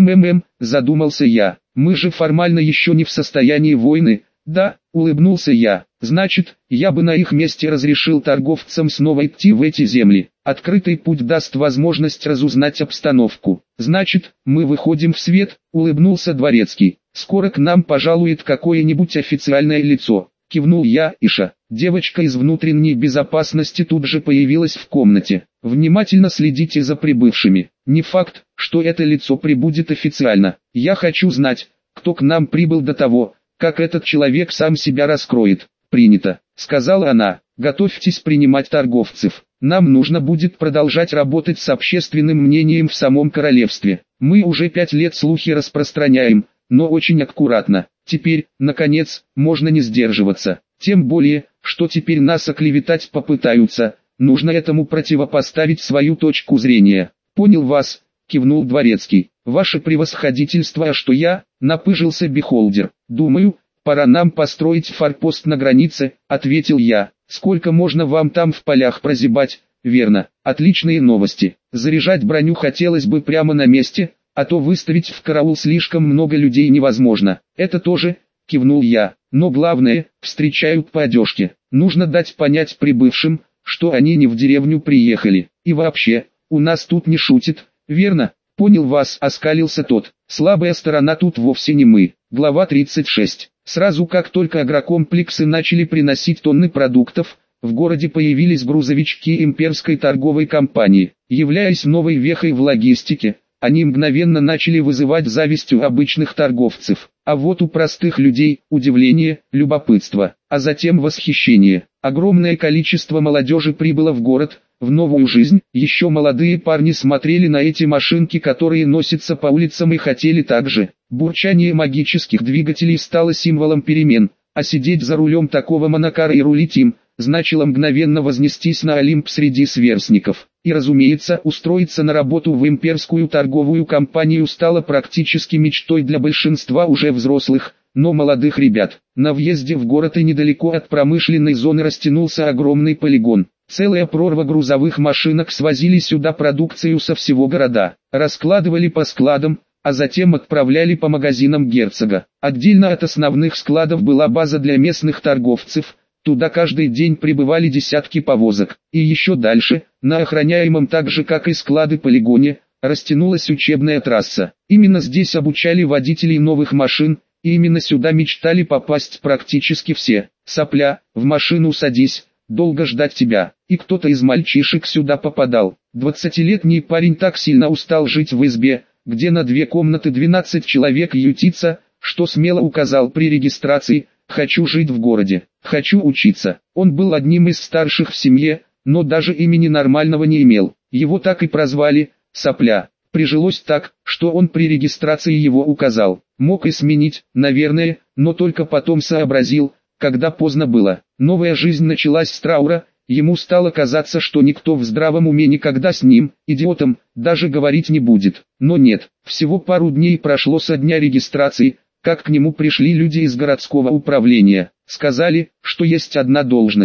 Задумался я, мы же формально еще не в состоянии войны. Да, улыбнулся я, значит, я бы на их месте разрешил торговцам снова идти в эти земли. Открытый путь даст возможность разузнать обстановку. Значит, мы выходим в свет, улыбнулся дворецкий. Скоро к нам пожалует какое-нибудь официальное лицо. Кивнул я, Иша. Девочка из внутренней безопасности тут же появилась в комнате. Внимательно следите за прибывшими. Не факт, что это лицо прибудет официально. Я хочу знать, кто к нам прибыл до того, как этот человек сам себя раскроет. Принято, сказала она. Готовьтесь принимать торговцев. Нам нужно будет продолжать работать с общественным мнением в самом королевстве. Мы уже 5 лет слухи распространяем, но очень аккуратно. Теперь, наконец, можно не сдерживаться. Тем более, что теперь нас оклеветать попытаются. Нужно этому противопоставить свою точку зрения. Понял вас, кивнул дворецкий. Ваше превосходительство, а что я, напыжился бихолдер. Думаю, пора нам построить форпост на границе, ответил я. Сколько можно вам там в полях прозябать? Верно, отличные новости. Заряжать броню хотелось бы прямо на месте, а то выставить в караул слишком много людей невозможно. Это тоже, кивнул я. Но главное, встречают по одежке. Нужно дать понять прибывшим, что они не в деревню приехали. И вообще, у нас тут не шутит, верно? Понял вас, оскалился тот. Слабая сторона тут вовсе не мы. Глава 36. Сразу как только агрокомплексы начали приносить тонны продуктов, в городе появились грузовички имперской торговой компании. Являясь новой вехой в логистике, они мгновенно начали вызывать зависть у обычных торговцев. А вот у простых людей – удивление, любопытство, а затем восхищение. Огромное количество молодежи прибыло в город, в новую жизнь. Еще молодые парни смотрели на эти машинки, которые носятся по улицам, и хотели так же. Бурчание магических двигателей стало символом перемен, а сидеть за рулем такого монокара и рулить им, значило мгновенно вознестись на Олимп среди сверстников. И разумеется, устроиться на работу в имперскую торговую компанию стало практически мечтой для большинства уже взрослых, но молодых ребят. На въезде в город и недалеко от промышленной зоны растянулся огромный полигон. Целая прорва грузовых машинок свозили сюда продукцию со всего города, раскладывали по складам, а затем отправляли по магазинам герцога. Отдельно от основных складов была база для местных торговцев. Туда каждый день прибывали десятки повозок. И еще дальше, на охраняемом так же как и склады полигоне, растянулась учебная трасса. Именно здесь обучали водителей новых машин, и именно сюда мечтали попасть практически все. Сопля, в машину садись, долго ждать тебя. И кто-то из мальчишек сюда попадал. 20-летний парень так сильно устал жить в избе, где на 2 комнаты 12 человек ютится, что смело указал при регистрации: «Хочу жить в городе, хочу учиться». Он был одним из старших в семье, но даже имени нормального не имел. Его так и прозвали «Сопля». Прижилось так, что он при регистрации его указал. Мог и сменить, наверное, но только потом сообразил, когда поздно было. Новая жизнь началась с траура. Ему стало казаться, что никто в здравом уме никогда с ним, идиотом, даже говорить не будет. Но нет, всего пару дней прошло со дня регистрации, как к нему пришли люди из городского управления. Сказали, что есть одна должность.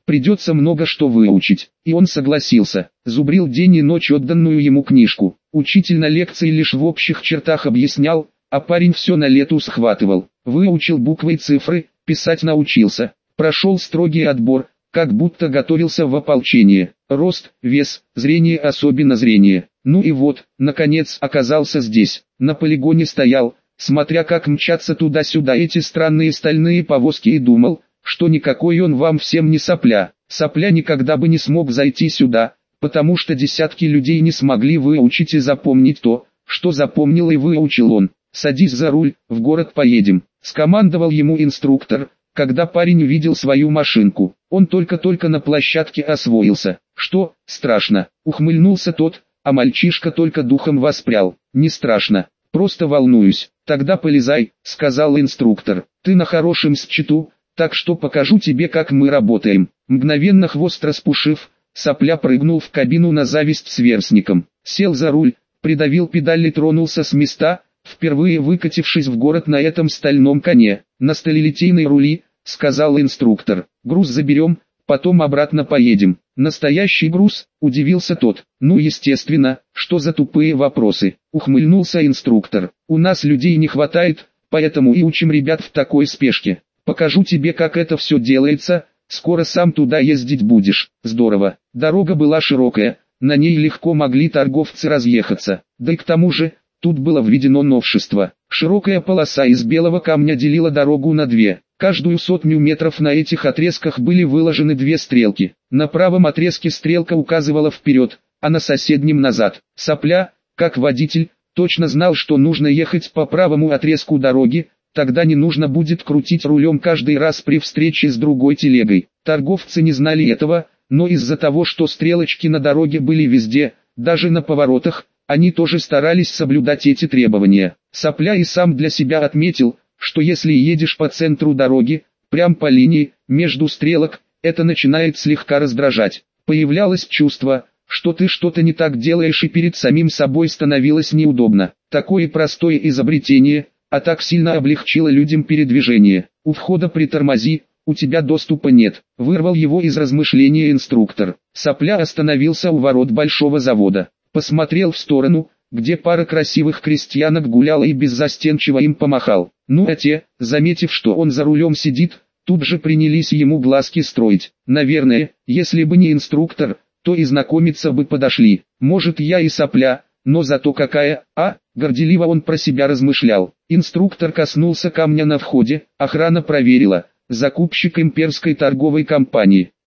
Придется много что выучить. И он согласился. Зубрил день и ночь отданную ему книжку. Учитель на лекции лишь в общих чертах объяснял, а парень все на лету схватывал. Выучил буквы и цифры, писать научился. Прошел строгий отбор, как будто готовился в ополчение. Рост, вес, зрение, особенно зрение. Ну и вот, наконец оказался здесь. На полигоне стоял, смотря как мчатся туда-сюда эти странные стальные повозки, и думал, что никакой он вам всем не сопля. Сопля никогда бы не смог зайти сюда, потому что десятки людей не смогли выучить и запомнить то, что запомнил и выучил он. «Садись за руль, в город поедем», — скомандовал ему инструктор, когда парень увидел свою машинку. Он только-только на площадке освоился. «Что, страшно?» — ухмыльнулся тот, а мальчишка только духом воспрял. «Не страшно, просто волнуюсь». «Тогда полезай», — сказал инструктор. «Ты на хорошем счету, так что покажу тебе, как мы работаем». Мгновенно хвост распушив, Сопля прыгнул в кабину на зависть сверстникам. Сел за руль, придавил педаль и тронулся с места, впервые выкатившись в город на этом стальном коне. «На сталелитейные рули», — сказал инструктор. «Груз заберем, потом обратно поедем». «Настоящий груз?» — удивился тот. «Ну естественно, что за тупые вопросы?» — ухмыльнулся инструктор. «У нас людей не хватает, поэтому и учим ребят в такой спешке. Покажу тебе, как это все делается, скоро сам туда ездить будешь». Здорово. Дорога была широкая, на ней легко могли торговцы разъехаться. Да и к тому же, тут было введено новшество. Широкая полоса из белого камня делила дорогу на две. Каждую 100 метров на этих отрезках были выложены две стрелки. На правом отрезке стрелка указывала вперед, а на соседнем назад. Сопля, как водитель, точно знал, что нужно ехать по правому отрезку дороги, тогда не нужно будет крутить рулем каждый раз при встрече с другой телегой. Торговцы не знали этого, но из-за того, что стрелочки на дороге были везде, даже на поворотах, они тоже старались соблюдать эти требования. Сопля и сам для себя отметил, что если едешь по центру дороги, прям по линии, между стрелок, это начинает слегка раздражать. Появлялось чувство, что ты что-то не так делаешь, и перед самим собой становилось неудобно. Такое простое изобретение, а так сильно облегчило людям передвижение. «У входа притормози, у тебя доступа нет», — вырвал его из размышления инструктор. Сопля остановился у ворот большого завода. Посмотрел в сторону, где пара красивых крестьянок гуляла, и беззастенчиво им помахал. Ну а те, заметив, что он за рулем сидит, тут же принялись ему глазки строить. Наверное, если бы не инструктор, то и знакомиться бы подошли. Может, я и сопля, но зато какая, горделиво он про себя размышлял. Инструктор коснулся камня на входе, охрана проверила. Закупщик имперской торговой компании.